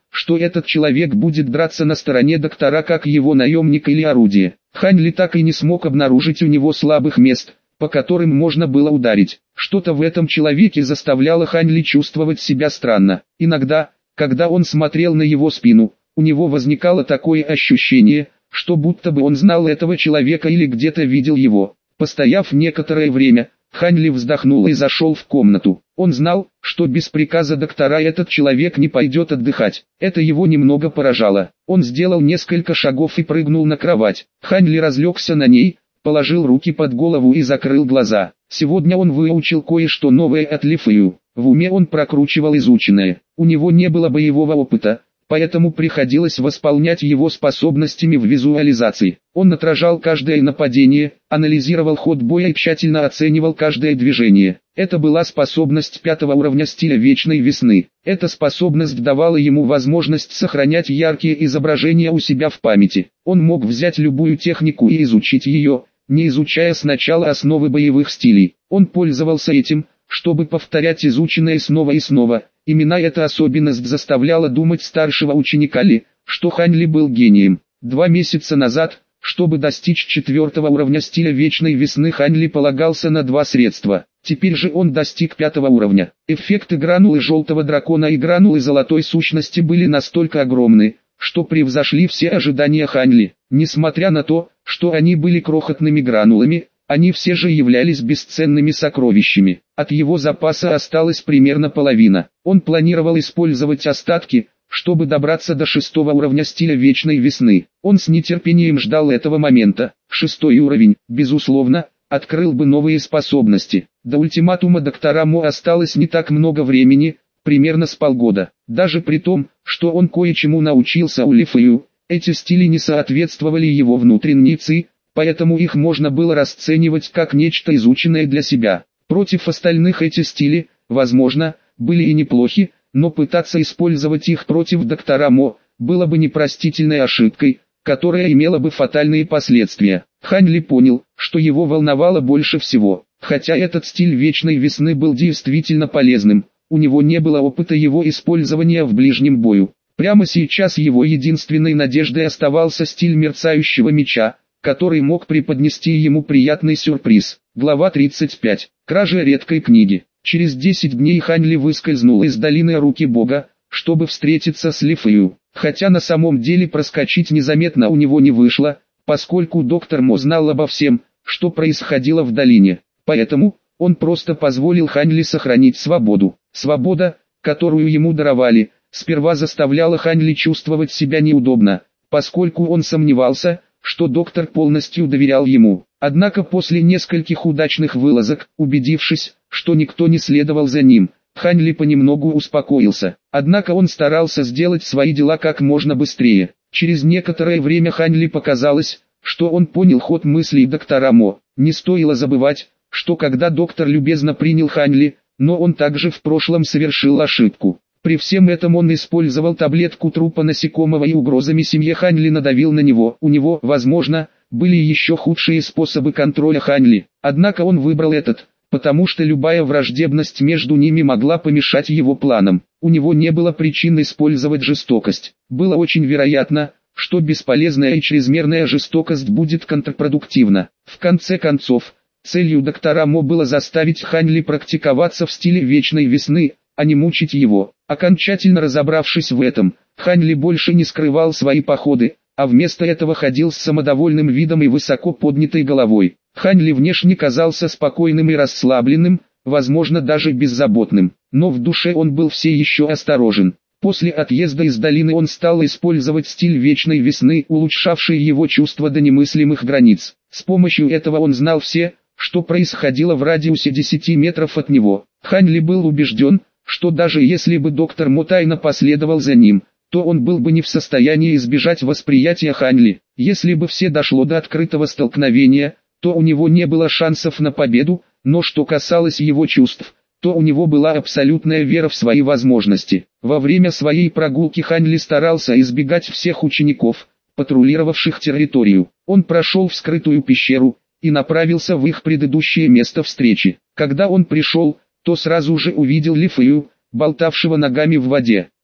что этот человек будет драться на стороне доктора как его наемник или орудие. Хань Ли так и не смог обнаружить у него слабых мест, по которым можно было ударить. Что-то в этом человеке заставляло Хань Ли чувствовать себя странно. Иногда, когда он смотрел на его спину, у него возникало такое ощущение, что будто бы он знал этого человека или где-то видел его. Постояв некоторое время, Хань Ли вздохнул и зашел в комнату. Он знал, что без приказа доктора этот человек не пойдет отдыхать. Это его немного поражало. Он сделал несколько шагов и прыгнул на кровать. Хань Ли разлегся на ней, положил руки под голову и закрыл глаза. Сегодня он выучил кое-что новое от Ли Фэю. В уме он прокручивал изученное. У него не было боевого опыта, поэтому приходилось восполнять его способностями в визуализации. Он отражал каждое нападение, анализировал ход боя и тщательно оценивал каждое движение. Это была способность 5-го уровня стиля Вечной Весны. Эта способность давала ему возможность сохранять яркие изображения у себя в памяти. Он мог взять любую технику и изучить ее, не изучая сначала основы боевых стилей. Он пользовался этим, чтобы повторять изученное снова и снова. Именно эта особенность заставляла думать старшего ученика Ли, что Хань Ли был гением. 2 месяца назад, чтобы достичь 4-го уровня стиля Вечной Весны, Хань Ли полагался на 2 средства. Теперь же он достиг 5-го уровня. Эффекты гранулы Желтого Дракона и гранулы Золотой Сущности были настолько огромны, что превзошли все ожидания Хань Ли. Несмотря на то, что они были крохотными гранулами, они все же являлись бесценными сокровищами. От его запаса осталась примерно половина. Он планировал использовать остатки, чтобы добраться до 6-го уровня стиля Вечной Весны. Он с нетерпением ждал этого момента. 6-й уровень, безусловно, открыл бы новые способности. До ультиматума доктора Мо осталось не так много времени, примерно с полгода. Даже при том, что он кое-чему научился у Ли Фэю, эти стили не соответствовали его внутренней ци, поэтому их можно было расценивать как нечто изученное для себя. Против остальных эти стили, возможно, были и неплохи, но пытаться использовать их против доктора Мо было бы непростительной ошибкой, которая имела бы фатальные последствия. Хань Ли понял, что его волновало больше всего. Хотя этот стиль Вечной Весны был действительно полезным, у него не было опыта его использования в ближнем бою. Прямо сейчас его единственной надеждой оставался стиль Мерцающего Меча, который мог преподнести ему приятный сюрприз. Глава 35. Кража редкой книги. Через 10 дней Хань Ли выскользнул из долины Руки Бога, чтобы встретиться с Ли Фэю. Хотя на самом деле проскочить незаметно у него не вышло, поскольку доктор Мо знал обо всем, что происходило в долине. Поэтому, он просто позволил Хань Ли сохранить свободу. Свобода, которую ему даровали, сперва заставляла Хань Ли чувствовать себя неудобно, поскольку он сомневался, что доктор полностью доверял ему. Однако после нескольких удачных вылазок, убедившись, что никто не следовал за ним, Хань Ли понемногу успокоился. Однако он старался сделать свои дела как можно быстрее. Через некоторое время Хань Ли показалось, что он понял ход мыслей доктора Мо. Не стоило забывать, что когда доктор любезно принял Хань Ли, но он также в прошлом совершил ошибку. При всем этом он использовал таблетку трупа насекомого и угрозами семье Хань Ли надавил на него. У него, возможно, были еще худшие способы контроля Хань Ли. Однако он выбрал этот, потому что любая враждебность между ними могла помешать его планам. У него не было причин использовать жестокость. Было очень вероятно, что бесполезная и чрезмерная жестокость будет контрпродуктивна. В конце концов, целью доктора Мо было заставить Хань Ли практиковаться в стиле Вечной Весны, а не мучить его. Окончательно разобравшись в этом, Хань Ли больше не скрывал свои походы, а вместо этого ходил с самодовольным видом и высоко поднятой головой. Хань Ли внешне казался спокойным и расслабленным, возможно даже беззаботным, но в душе он был все еще осторожен. После отъезда из долины он стал использовать стиль Вечной Весны, улучшавший его чувство до немыслимых границ. С помощью этого он знал все, что происходило в радиусе 10 метров от него. Хань Ли был убежден, что даже если бы доктор Мо тайно последовал за ним, то он был бы не в состоянии избежать восприятия Хань Ли. Если бы все дошло до открытого столкновения, то у него не было шансов на победу, но что касалось его чувств, то у него была абсолютная вера в свои возможности. Во время своей прогулки Хань Ли старался избегать всех учеников, патрулировавших территорию. Он прошел в скрытую пещеру и направился в их предыдущее место встречи. Когда он пришел, то сразу же увидел Ли Фэю, болтавшего ногами в воде.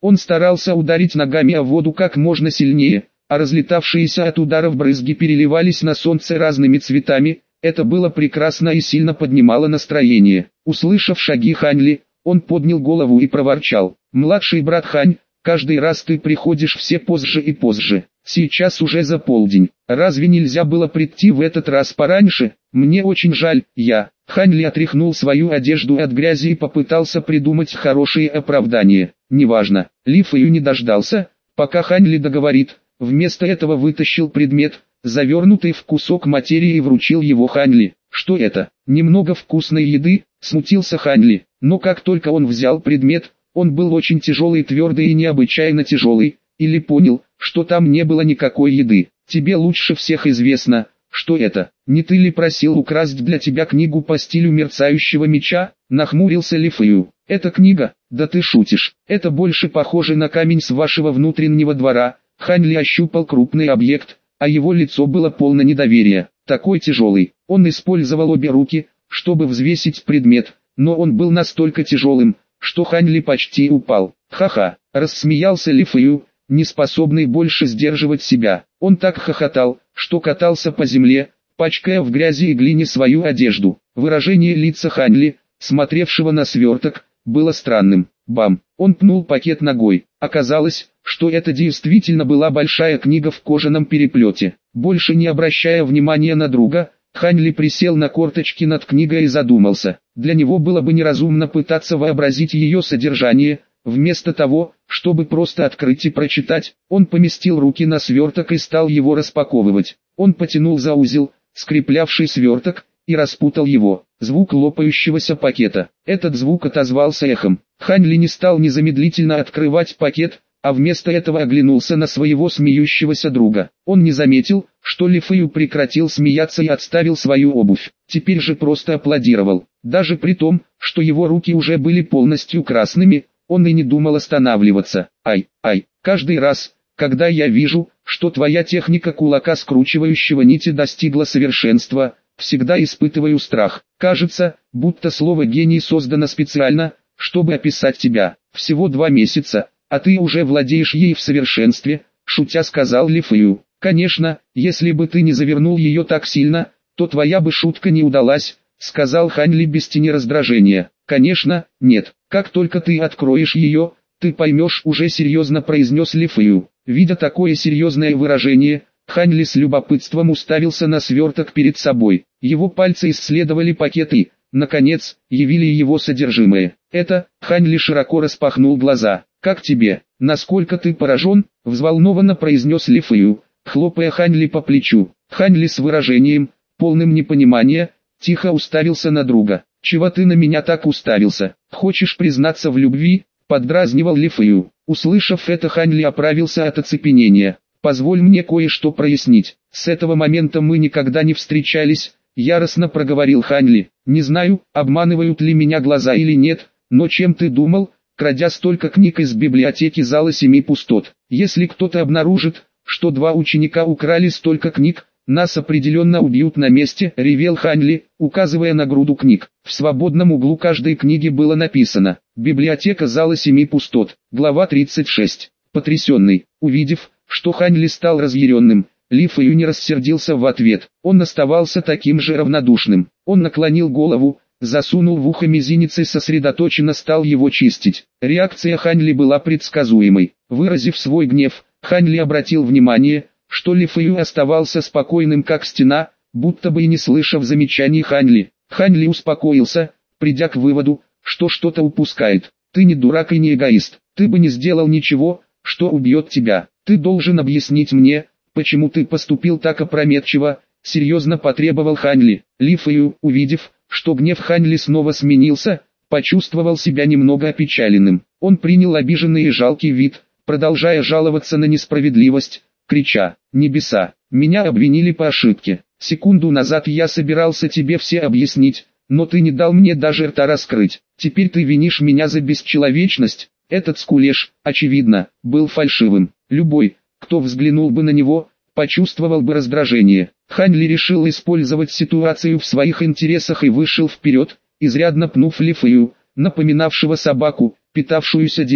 Он старался ударить ногами о воду как можно сильнее, а разлетавшиеся от ударов брызги переливались на солнце разными цветами. Это было прекрасно и сильно поднимало настроение. Услышав шаги Ханьли, он поднял голову и проворчал: «Младший брат Хань, каждый раз ты приходишь все позже и позже. Сейчас уже за полдень. Разве нельзя было прийти в этот раз пораньше? Мне очень жаль, я». Ханьли отряхнул свою одежду от грязи и попытался придумать хорошие оправдания. Неважно, Ли Фэю не дождался, пока Ханьли договорит. Вместо этого вытащил предмет, завернутый в кусок материи, и вручил его Ханьли. «Что это? Немного вкусной еды?» — смутился Ханьли. Но как только он взял предмет, он был очень тяжелый, твердый и необычайно тяжелый, или понял, что там не было никакой еды. «Тебе лучше всех известно, что это. Не ты ли просил украсть для тебя книгу по стилю мерцающего меча?» — нахмурился Ли Фэю. «Это книга? Да ты шутишь. Это больше похоже на камень с вашего внутреннего двора». Ханьли ощупал крупный объект, а его лицо было полно недоверия. Такой тяжелый. Он использовал обе руки, чтобы взвесить предмет, но он был настолько тяжелым, что Ханьли почти упал. «Ха-ха», — рассмеялся Ли Фэю, не способный больше сдерживать себя. Он так хохотал, что катался по земле, пачкая в грязи и глине свою одежду. Выражение лица Ханьли, смотревшего на сверток, было странным. Бам! Он пнул пакет ногой. Оказалось, что это действительно была большая книга в кожаном переплете. Больше не обращая внимания на друга, Ханьли присел на корточки над книгой и задумался. Для него было бы неразумно пытаться вообразить ее содержание. Вместо того, чтобы просто открыть и прочитать, он поместил руки на сверток и стал его распаковывать. Он потянул за узел, скреплявший сверток, и распутал его. Звук лопающегося пакета. Этот звук отозвался эхом. Ханьли не стал незамедлительно открывать пакет, а вместо этого оглянулся на своего смеющегося друга. Он не заметил, что Ли Фэю прекратил смеяться и отставил свою обувь. Теперь же просто аплодировал. Даже при том, что его руки уже были полностью красными, он и не думал останавливаться. «Ай, каждый раз, когда я вижу, что твоя техника кулака, скручивающего нити, достигла совершенства, всегда испытываю страх. Кажется, будто слово «гений» создано специально, чтобы описать тебя. Всего 2 месяца, а ты уже владеешь ей в совершенстве», — шутя сказал Ли Фэю. «Конечно, если бы ты не завернул ее так сильно, то твоя бы шутка не удалась», — сказал Ханьли без тени раздражения. «Конечно, нет. Как только ты откроешь ее, ты поймешь», — уже серьезно произнес Ли Фэю. Видя такое серьезное выражение, Ханьли с любопытством уставился на сверток перед собой. Его пальцы исследовали пакет и, наконец, явили его содержимое. «Это...» — Ханьли широко распахнул глаза. «Как тебе? Насколько ты поражен?» — взволнованно произнес Ли Фэю, хлопая Ханьли по плечу. Ханьли с выражением, полным непонимания, тихо уставился на друга. «Чего ты на меня так уставился? Хочешь признаться в любви?» — поддразнивал Ли Фэю. Услышав это, Ханьли оправился от оцепенения. «Позволь мне кое-что прояснить. С этого момента мы никогда не встречались», — яростно проговорил Ханьли. «Не знаю, обманывают ли меня глаза или нет, но чем ты думал, крадя столько книг из библиотеки зала 7 пустот? Если кто-то обнаружит, что 2 ученика украли столько книг, нас определенно убьют на месте», — ревел Ханьли, указывая на груду книг. В свободном углу каждой книги было написано «Библиотека зала 7 пустот», глава 36. Потрясенный, увидев, что Ханьли стал разъяренным, Ли Фэю не рассердился в ответ. Он оставался таким же равнодушным. Он наклонил голову, засунул в ухо мизинец и сосредоточенно стал его чистить. Реакция Ханьли была предсказуемой. Выразив свой гнев, Ханьли обратил внимание, что Ли Фэю оставался спокойным как стена, будто бы и не слышав замечаний Ханьли. Ханьли успокоился, придя к выводу, что что-то упускает. «Ты не дурак и не эгоист. Ты бы не сделал ничего, что убьет тебя. Ты должен объяснить мне, почему ты поступил так опрометчиво», — серьезно потребовал Ханьли. Ли Фэю, увидев, что гнев Ханьли снова сменился, почувствовал себя немного опечаленным. Он принял обиженный и жалкий вид, продолжая жаловаться на несправедливость, крича: «Небеса, меня обвинили по ошибке. Секунду назад я собирался тебе все объяснить, но ты не дал мне даже рта раскрыть. Теперь ты винишь меня за бесчеловечность». Этот скулеж, очевидно, был фальшивым. Любой, кто взглянул бы на него, почувствовал бы раздражение. Ханьли решил использовать ситуацию в своих интересах и вышел вперед, изрядно пнув Ли Фэю, напоминавшего собаку, питавшуюся дерьмом.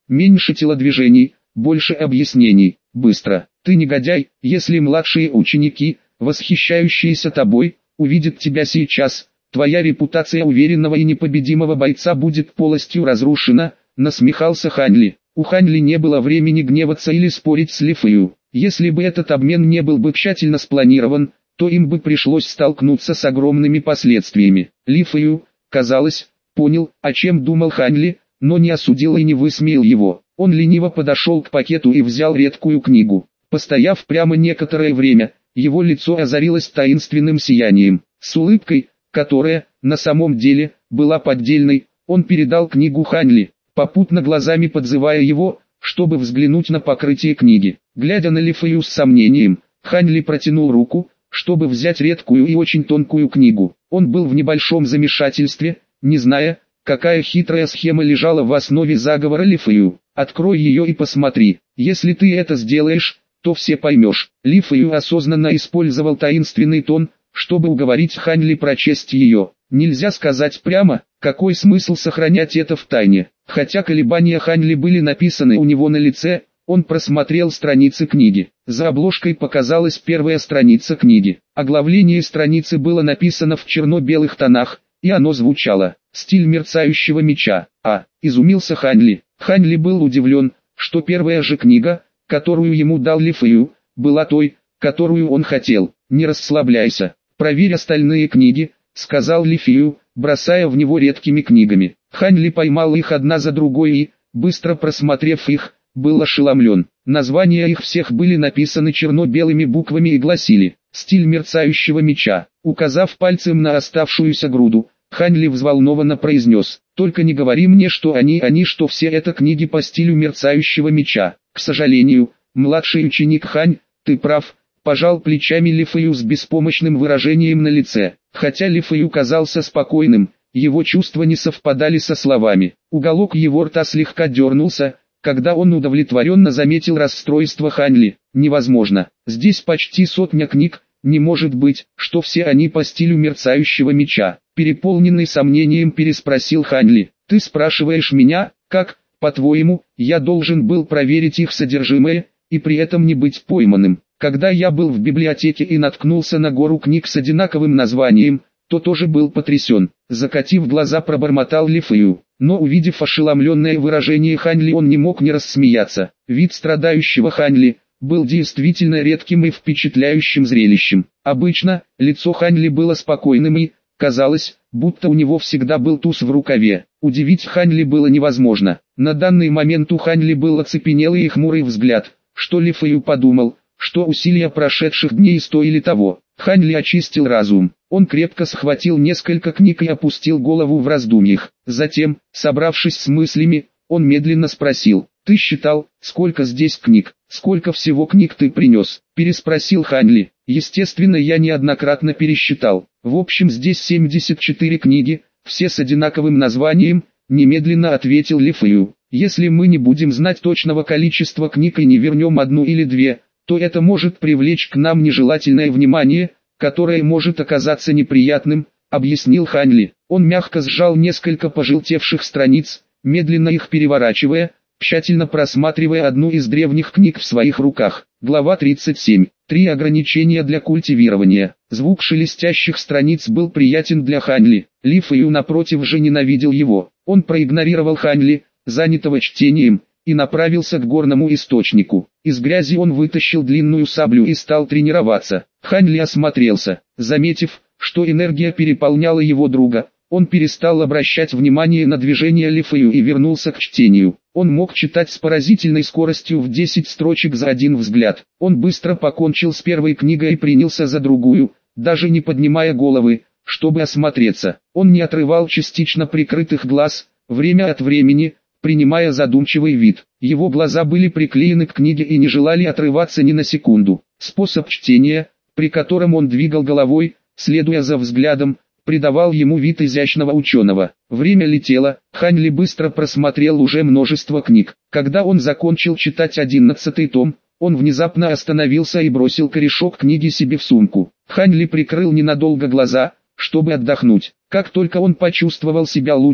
Меньше телодвижений, больше объяснений. Быстро. Ты негодяй, если младшие ученики, восхищающиеся тобой, увидят тебя сейчас, твоя репутация уверенного и непобедимого бойца будет полностью разрушена, насмехался Хань Ли. У Хань Ли не было времени гневаться или спорить с Ли Фэю. Если бы этот обмен не был бы тщательно спланирован, то им бы пришлось столкнуться с огромными последствиями. Ли Фэю, казалось, понял, о чем думал Хань Ли, но не осудил и не высмеял его. Он лениво подошел к пакету и взял редкую книгу. Постояв прямо некоторое время, его лицо озарилось таинственным сиянием. С улыбкой, которая, на самом деле, была поддельной, он передал книгу Хань Ли, попутно глазами подзывая его, чтобы взглянуть на покрытие книги. Глядя на Ли Фэю с сомнением, Хань Ли протянул руку, чтобы взять редкую и очень тонкую книгу. Он был в небольшом замешательстве, не зная, какая хитрая схема лежала в основе заговора Ли Фэю. «Открой ее и посмотри. Если ты это сделаешь, то все поймешь». Ли Фэю осознанно использовал таинственный тон, чтобы уговорить Хань Ли прочесть ее. Нельзя сказать прямо, какой смысл сохранять это в тайне. Хотя колебания Хань Ли были написаны у него на лице, он просмотрел страницы книги. За обложкой показалась первая страница книги. Оглавление страницы было написано в черно-белых тонах, и оно звучало «Стиль мерцающего меча». Изумился Хань Ли. Хань Ли был удивлен, что первая же книга, которую ему дал Ли Фэю, была той, которую он хотел. «Не расслабляйся, проверь остальные книги», — сказал Ли Фэю, бросая в него редкими книгами. Хань Ли поймал их одна за другой и, быстро просмотрев их, был ошеломлен. Названия их всех были написаны черно-белыми буквами и гласили «Стиль мерцающего меча». Указав пальцем на оставшуюся груду, Хань Ли взволнованно произнес: «Только не говори мне, что что все это книги по стилю мерцающего меча». «К сожалению, младший ученик Хань, ты прав», — пожал плечами Ли Фэю с беспомощным выражением на лице. Хотя Ли Фэю казался спокойным, его чувства не совпадали со словами. Уголок его рта слегка дернулся, когда он удовлетворенно заметил расстройство Хань Ли. «Невозможно, здесь почти 100 книг, не может быть, что все они по стилю мерцающего меча». Переполненный сомнением переспросил Хань Ли. «Ты спрашиваешь меня, как, по-твоему, я должен был проверить их содержимое, и при этом не быть пойманным? Когда я был в библиотеке и наткнулся на гору книг с одинаковым названием, то тоже был потрясен». Закатив глаза, пробормотал Ли Фэю. Но увидев ошеломленное выражение Хань Ли, он не мог не рассмеяться. Вид страдающего Хань Ли был действительно редким и впечатляющим зрелищем. Обычно, лицо Хань Ли было спокойным и, казалось, будто у него всегда был туз в рукаве. Удивить Хань Ли было невозможно. На данный момент у Хань Ли был оцепенелый и хмурый взгляд, что Ли Фэю подумал, что усилия прошедших дней стоили того. Хань Ли очистил разум. Он крепко схватил несколько книг и опустил голову в раздумьях. Затем, собравшись с мыслями, он медленно спросил: «Ты считал, сколько здесь книг? Сколько всего книг ты принес?» – переспросил Хань Ли. «Естественно, я неоднократно пересчитал. В общем, здесь 74 книги, все с одинаковым названием», – немедленно ответил Ли Фэю. «Если мы не будем знать точного количества книг и не вернем одну или две, то это может привлечь к нам нежелательное внимание, которое может оказаться неприятным», — объяснил Хань Ли. Он мягко сжал несколько пожелтевших страниц, медленно их переворачивая, тщательно просматривая одну из древних книг в своих руках. Глава 37. 3 ограничения для культивирования. Звук шелестящих страниц был приятен для Хань Ли. Ли Фэю напротив же ненавидел его. Он проигнорировал Хань Ли, занятого чтением, и направился к горному источнику. Из грязи он вытащил длинную саблю и стал тренироваться. Хань Ли осмотрелся. Заметив, что энергия переполняла его друга, он перестал обращать внимание на движения Ли Фэю и вернулся к чтению. Он мог читать с поразительной скоростью в 10 строчек за один взгляд. Он быстро покончил с первой книгой и принялся за другую, даже не поднимая головы, чтобы осмотреться. Он не отрывал частично прикрытых глаз, время от времени, принимая задумчивый вид. Его глаза были приклеены к книге и не желали отрываться ни на секунду. Способ чтения, при котором он двигал головой, следуя за взглядом, придавал ему вид изящного ученого. Время летело, Хань Ли быстро просмотрел уже множество книг. Когда он закончил читать 11-й том, он внезапно остановился и бросил корешок книги себе в сумку. Хань Ли прикрыл ненадолго глаза, чтобы отдохнуть. Как только он почувствовал себя лучше,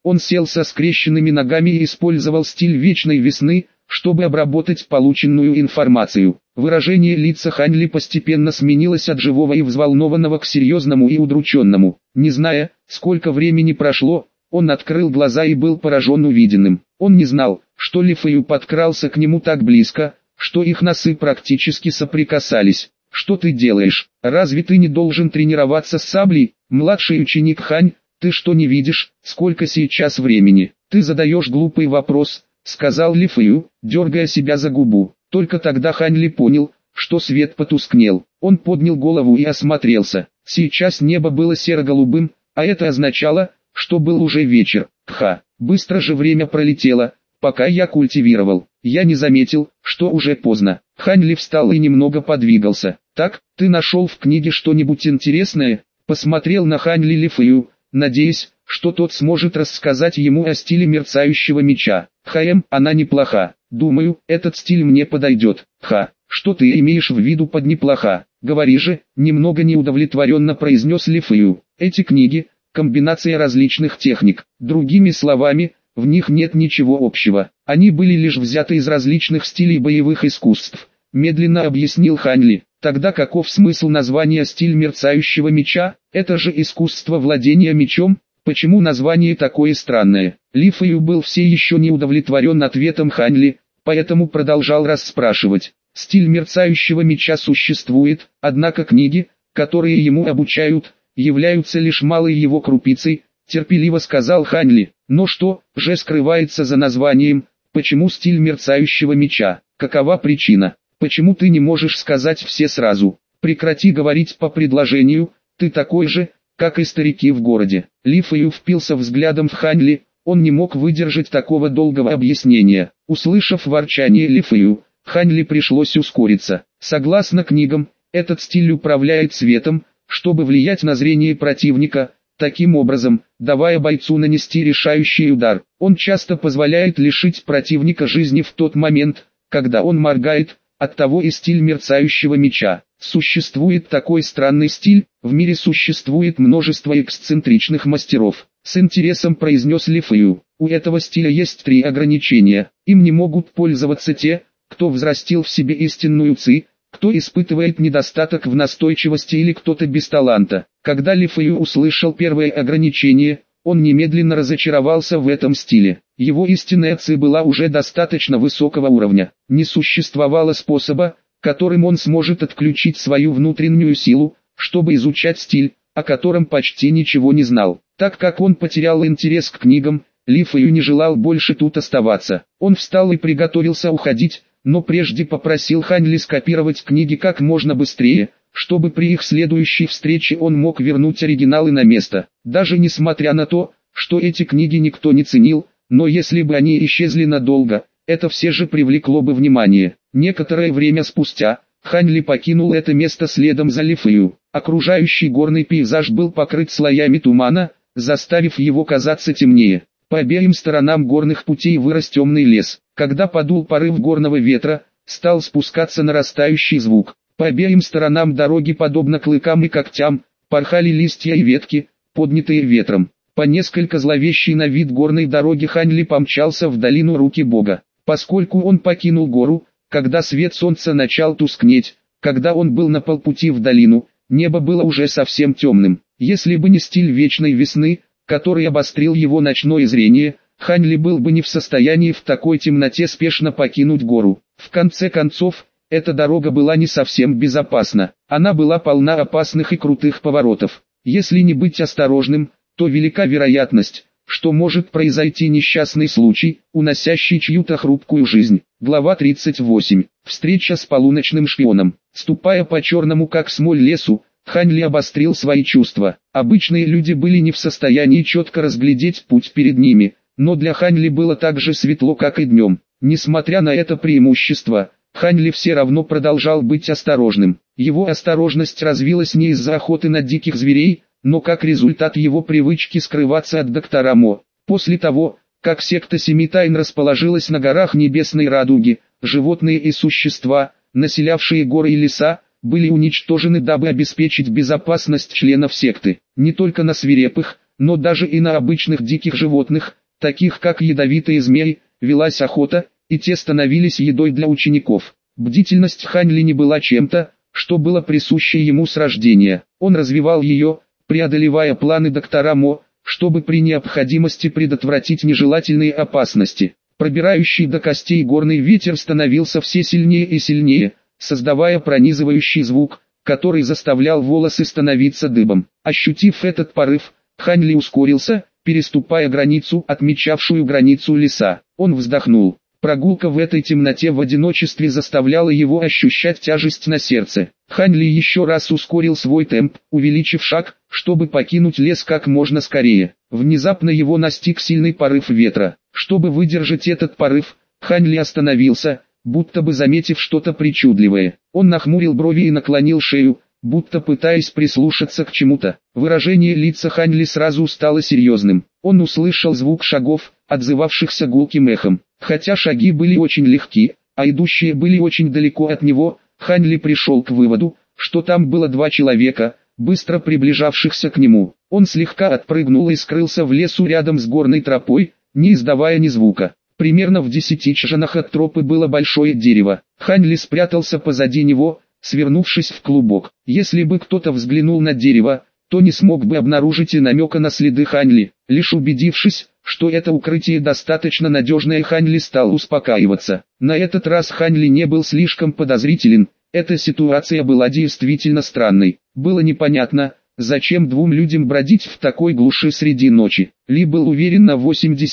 Он сел со скрещенными ногами и использовал стиль вечной весны, чтобы обработать полученную информацию. Выражение лица Хань Ли постепенно сменилось от живого и взволнованного к серьезному и удрученному. Не зная, сколько времени прошло, он открыл глаза и был поражен увиденным. Он не знал, что Ли Фэю подкрался к нему так близко, что их носы практически соприкасались. «Что ты делаешь? Разве ты не должен тренироваться с саблей, младший ученик Хань? Ты что, не видишь, сколько сейчас времени? Ты задаешь глупый вопрос», — сказал Ли Фэю, дергая себя за губу. Только тогда Хань Ли понял, что свет потускнел. Он поднял голову и осмотрелся. Сейчас небо было серо-голубым, а это означало, что был уже вечер. Быстро же время пролетело, пока я культивировал. Я не заметил, что уже поздно. Хань Ли встал и немного подвигался. «Так, ты нашел в книге что-нибудь интересное?» Посмотрел на Хань Ли Фэю, надеясь, что тот сможет рассказать ему о стиле мерцающего меча. Она неплоха. Думаю, этот стиль мне подойдет. Что ты имеешь в виду под неплоха? Говори же, немного неудовлетворенно произнес Ли Фэю. Эти книги – комбинация различных техник. Другими словами, в них нет ничего общего. Они были лишь взяты из различных стилей боевых искусств. Медленно объяснил Хань Ли. Тогда каков смысл названия «стиль мерцающего меча»? Это же искусство владения мечом. Почему название такое странное? Ли Фэю был все еще не удовлетворен ответом Хань Ли, поэтому продолжал расспрашивать. Стиль мерцающего меча существует, однако книги, которые ему обучают, являются лишь малой его крупицей, терпеливо сказал Хань Ли. Но что же скрывается за названием? Почему стиль мерцающего меча? Какова причина? Почему ты не можешь сказать все сразу? Прекрати говорить по предложению, ты такой же, как и старики в городе. Ли Фэю впился взглядом в Хань Ли, он не мог выдержать такого долгого объяснения. Услышав ворчание Ли Фэю, Хань Ли пришлось ускориться. Согласно книгам, этот стиль управляет светом, чтобы влиять на зрение противника, таким образом, давая бойцу нанести решающий удар. Он часто позволяет лишить противника жизни в тот момент, когда он моргает. Оттого и стиль мерцающего меча. Существует такой странный стиль, в мире существует множество эксцентричных мастеров. С интересом произнес Ли Фэю. У этого стиля есть 3 ограничения. Им не могут пользоваться те, кто взрастил в себе истинную ци, кто испытывает недостаток в настойчивости или кто-то без таланта. Когда Ли Фэю услышал первое ограничение, он немедленно разочаровался в этом стиле. Его истинная ци была уже достаточно высокого уровня. Не существовало способа, которым он сможет отключить свою внутреннюю силу, чтобы изучать стиль, о котором почти ничего не знал. Так как он потерял интерес к книгам, Ли Фэю не желал больше тут оставаться. Он встал и приготовился уходить, но прежде попросил Хань Ли скопировать книги как можно быстрее, чтобы при их следующей встрече он мог вернуть оригиналы на место. Даже несмотря на то, что эти книги никто не ценил, но если бы они исчезли надолго, это все же привлекло бы внимание. Некоторое время спустя, Хань Ли покинул это место следом за Ли Фэю. Окружающий горный пейзаж был покрыт слоями тумана, заставив его казаться темнее. По обеим сторонам горных путей вырос темный лес. Когда подул порыв горного ветра, стал спускаться нарастающий звук. По обеим сторонам дороги, подобно клыкам и когтям, порхали листья и ветки, поднятые ветром. По несколько зловещей на вид горной дороги Хань Ли помчался в долину Руки Бога. Поскольку он покинул гору, когда свет солнца начал тускнеть, когда он был на полпути в долину, небо было уже совсем темным. Если бы не стиль вечной весны, который обострил его ночное зрение, Хань Ли был бы не в состоянии в такой темноте спешно покинуть гору. В конце концов, эта дорога была не совсем безопасна. Она была полна опасных и крутых поворотов. Если не быть осторожным, то велика вероятность, что может произойти несчастный случай, уносящий чью-то хрупкую жизнь. Глава 38. Встреча с полуночным шпионом. Ступая по черному как смоль лесу, Хань Ли обострил свои чувства. Обычные люди были не в состоянии четко разглядеть путь перед ними, но для Хань Ли было так же светло, как и днем. Несмотря на это преимущество, Хань Ли все равно продолжал быть осторожным. Его осторожность развилась не из-за охоты на диких зверей, но как результат его привычки скрываться от доктора Мо. После того, как секта Семи Тайн расположилась на горах Небесной Радуги, животные и существа, населявшие горы и леса, были уничтожены, дабы обеспечить безопасность членов секты. Не только на свирепых, но даже и на обычных диких животных, таких как ядовитые змеи, велась охота, и те становились едой для учеников. Бдительность Хань Ли не была чем-то, что было присуще ему с рождения. Он развивал ее, преодолевая планы доктора Мо, чтобы при необходимости предотвратить нежелательные опасности. Пробирающий до костей горный ветер становился все сильнее и сильнее, создавая пронизывающий звук, который заставлял волосы становиться дыбом. Ощутив этот порыв, Хань Ли ускорился, переступая границу, отмечавшую границу леса. Он вздохнул. Прогулка в этой темноте в одиночестве заставляла его ощущать тяжесть на сердце. Хань Ли еще раз ускорил свой темп, увеличив шаг, чтобы покинуть лес как можно скорее. Внезапно его настиг сильный порыв ветра. Чтобы выдержать этот порыв, Хань Ли остановился, будто бы заметив что-то причудливое. Он нахмурил брови и наклонил шею, будто пытаясь прислушаться к чему-то. Выражение лица Хань Ли сразу стало серьезным. Он услышал звук шагов, отзывавшихся гулким эхом. Хотя шаги были очень легки, а идущие были очень далеко от него, Хань Ли пришел к выводу, что там было два человека, быстро приближавшихся к нему. Он слегка отпрыгнул и скрылся в лесу рядом с горной тропой, не издавая ни звука. Примерно в 10 чжанах от тропы было большое дерево. Хань Ли спрятался позади него, свернувшись в клубок. Если бы кто-то взглянул на дерево, то не смог бы обнаружить и намека на следы Хань Ли. Лишь убедившись, что это укрытие достаточно надежное, Хань Ли стал успокаиваться. На этот раз Хань Ли не был слишком подозрителен, эта ситуация была действительно странной. Было непонятно, зачем двум людям бродить в такой глуши среди ночи. Ли был уверен на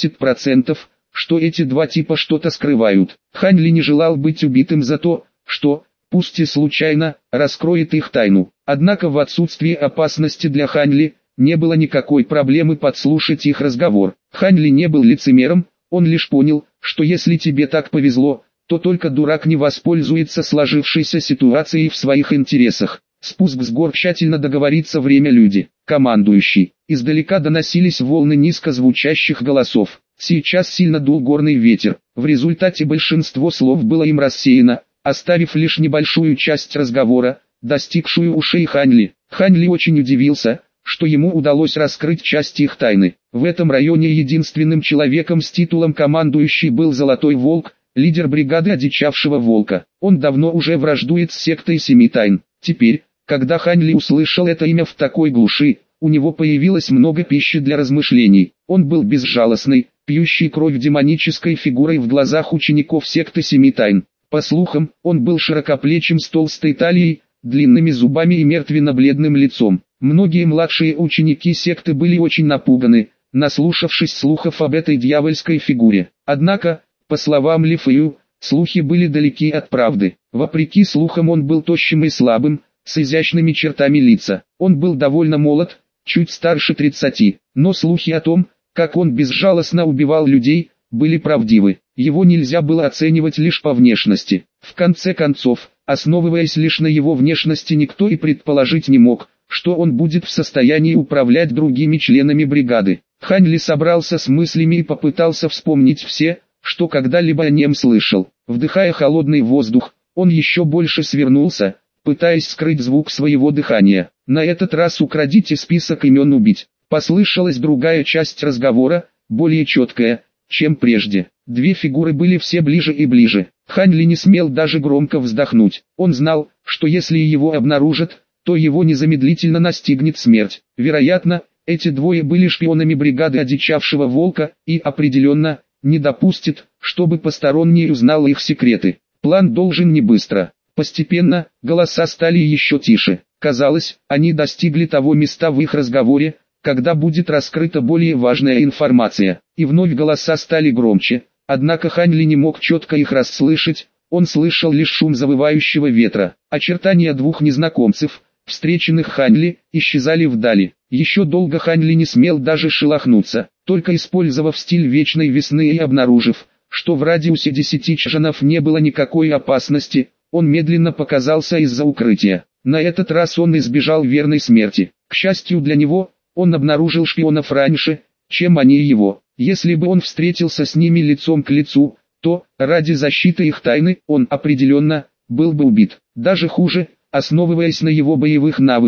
80%, что эти два типа что-то скрывают. Хань Ли не желал быть убитым за то, что, пусть и случайно, раскроет их тайну. Однако в отсутствии опасности для Хань Ли, не было никакой проблемы подслушать их разговор. Хань Ли не был лицемером, он лишь понял, что если тебе так повезло, то только дурак не воспользуется сложившейся ситуацией в своих интересах. Спуск с гор тщательно договорится время люди. Командующий. Издалека доносились волны низко звучащих голосов. Сейчас сильно дул горный ветер. В результате большинство слов было им рассеяно, оставив лишь небольшую часть разговора, достигшую ушей Хань Ли. Хань Ли очень удивился, что ему удалось раскрыть часть их тайны. В этом районе единственным человеком с титулом командующий был Золотой Волк, лидер бригады одичавшего волка. Он давно уже враждует с сектой Семи Тайн. Теперь, когда Хань Ли услышал это имя в такой глуши, у него появилось много пищи для размышлений. Он был безжалостный, пьющий кровь демонической фигурой в глазах учеников секты Семи Тайн. По слухам, он был широкоплечим с толстой талией, длинными зубами и мертвенно-бледным лицом. Многие младшие ученики секты были очень напуганы, наслушавшись слухов об этой дьявольской фигуре. Однако, по словам Ли Фэю, слухи были далеки от правды. Вопреки слухам он был тощим и слабым, с изящными чертами лица. Он был довольно молод, чуть старше 30, но слухи о том, как он безжалостно убивал людей, были правдивы. Его нельзя было оценивать лишь по внешности. В конце концов, основываясь лишь на его внешности, никто и предположить не мог, что он будет в состоянии управлять другими членами бригады. Хань Ли собрался с мыслями и попытался вспомнить все, что когда-либо о нем слышал. Вдыхая холодный воздух, он еще больше свернулся, пытаясь скрыть звук своего дыхания. На этот раз украдите список имен убить. Послышалась другая часть разговора, более четкая, чем прежде. Две фигуры были все ближе и ближе. Хань Ли не смел даже громко вздохнуть. Он знал, что если его обнаружат, то его незамедлительно настигнет смерть. Вероятно, эти двое были шпионами бригады одичавшего волка и, определенно, не допустит, чтобы посторонний узнал их секреты. План должен не быстро. Постепенно, голоса стали еще тише. Казалось, они достигли того места в их разговоре, когда будет раскрыта более важная информация. И вновь голоса стали громче, однако Хань Ли не мог четко их расслышать, он слышал лишь шум завывающего ветра. Очертания двух незнакомцев, встреченных Хань Ли, исчезали вдали. Еще долго Хань Ли не смел даже шелохнуться, только использовав стиль вечной весны и обнаружив, что в радиусе 10 чжанов не было никакой опасности, он медленно показался из-за укрытия. На этот раз он избежал верной смерти. К счастью для него, он обнаружил шпионов раньше, чем они его. Если бы он встретился с ними лицом к лицу, то, ради защиты их тайны, он определенно был бы убит. Даже хуже, основываясь на его боевых навыках,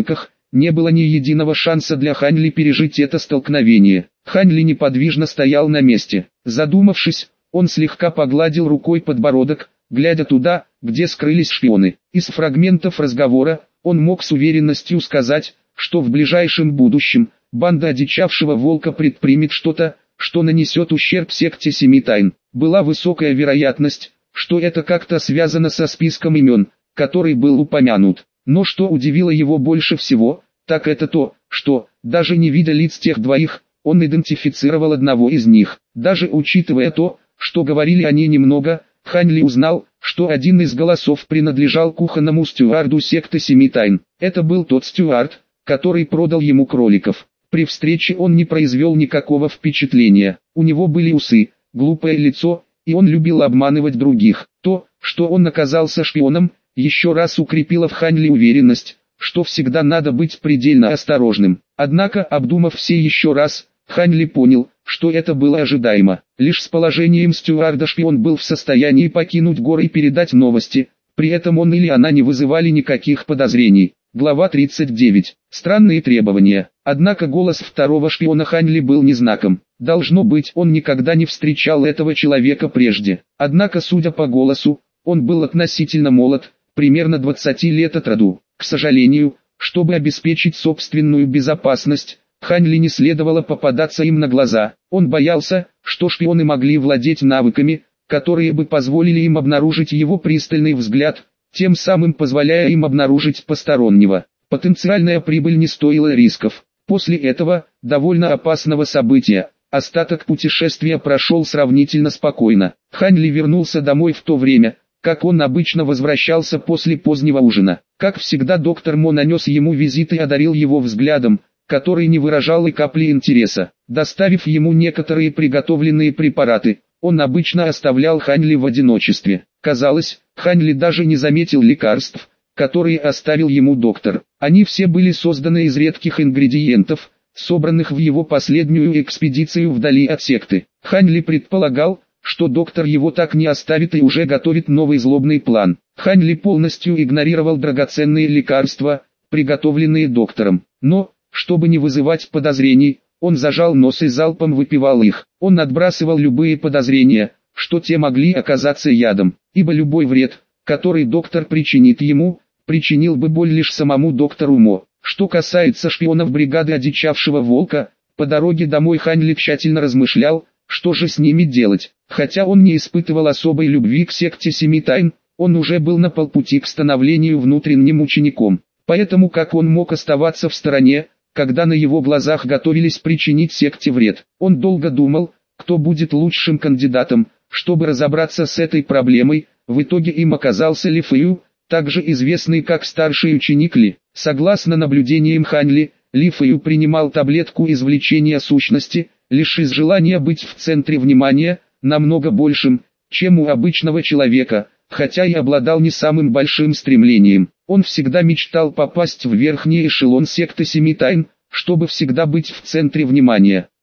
Не было ни единого шанса для Хань Ли пережить это столкновение. Хань Ли неподвижно стоял на месте. Задумавшись, он слегка погладил рукой подбородок, глядя туда, где скрылись шпионы. Из фрагментов разговора он мог с уверенностью сказать, что в ближайшем будущем банда одичавшего волка предпримет что-то, что нанесет ущерб секте Семи Тайн. Была высокая вероятность, что это как-то связано со списком имен, который был упомянут. Но что удивило его больше всего, так это то, что, даже не видя лиц тех двоих, он идентифицировал одного из них. Даже учитывая то, что говорили они немного, Хань Ли узнал, что один из голосов принадлежал кухонному стюарду секты Семи Тайн. Это был тот стюард, который продал ему кроликов. При встрече он не произвел никакого впечатления. У него были усы, глупое лицо, и он любил обманывать других. То, что он оказался шпионом, еще раз укрепило в Хань Ли уверенность, что всегда надо быть предельно осторожным. Однако, обдумав все еще раз, Хань Ли понял, что это было ожидаемо. Лишь с положением стюарда шпион был в состоянии покинуть горы и передать новости, при этом он или она не вызывали никаких подозрений. Глава 39. Странные требования. Однако голос второго шпиона Хань Ли был не знаком. Должно быть, он никогда не встречал этого человека прежде. Однако, судя по голосу, он был относительно молод, примерно 20 лет от роду. К сожалению, чтобы обеспечить собственную безопасность, Хань Ли не следовало попадаться им на глаза. Он боялся, что шпионы могли владеть навыками, которые бы позволили им обнаружить его пристальный взгляд, тем самым позволяя им обнаружить постороннего. Потенциальная прибыль не стоила рисков. После этого, довольно опасного события, остаток путешествия прошел сравнительно спокойно. Хань Ли вернулся домой в то время, как он обычно возвращался после позднего ужина. Как всегда, доктор Мо нанес ему визит и одарил его взглядом, который не выражал и капли интереса. Доставив ему некоторые приготовленные препараты, он обычно оставлял Хань Ли в одиночестве. Казалось, Хань Ли даже не заметил лекарств, которые оставил ему доктор. Они все были созданы из редких ингредиентов, собранных в его последнюю экспедицию вдали от секты. Хань Ли предполагал, что доктор его так не оставит и уже готовит новый злобный план. Хань Ли полностью игнорировал драгоценные лекарства, приготовленные доктором. Но, чтобы не вызывать подозрений, он зажал нос и залпом выпивал их. Он отбрасывал любые подозрения, что те могли оказаться ядом, ибо любой вред, который доктор причинит ему, причинил бы боль лишь самому доктору Мо. Что касается шпионов бригады одичавшего волка, по дороге домой Хань Ли тщательно размышлял, что же с ними делать. Хотя он не испытывал особой любви к секте Семи Тайн, он уже был на полпути к становлению внутренним учеником. Поэтому как он мог оставаться в стороне, когда на его глазах готовились причинить секте вред? Он долго думал, кто будет лучшим кандидатом, чтобы разобраться с этой проблемой. В итоге им оказался Ли Фэю, также известный как старший ученик Ли. Согласно наблюдениям Хань Ли, Ли Фэю принимал таблетку извлечения сущности, лишь из желания быть в центре внимания, намного большим, чем у обычного человека, хотя и обладал не самым большим стремлением. Он всегда мечтал попасть в верхний эшелон секты Семи Тайн, чтобы всегда быть в центре внимания.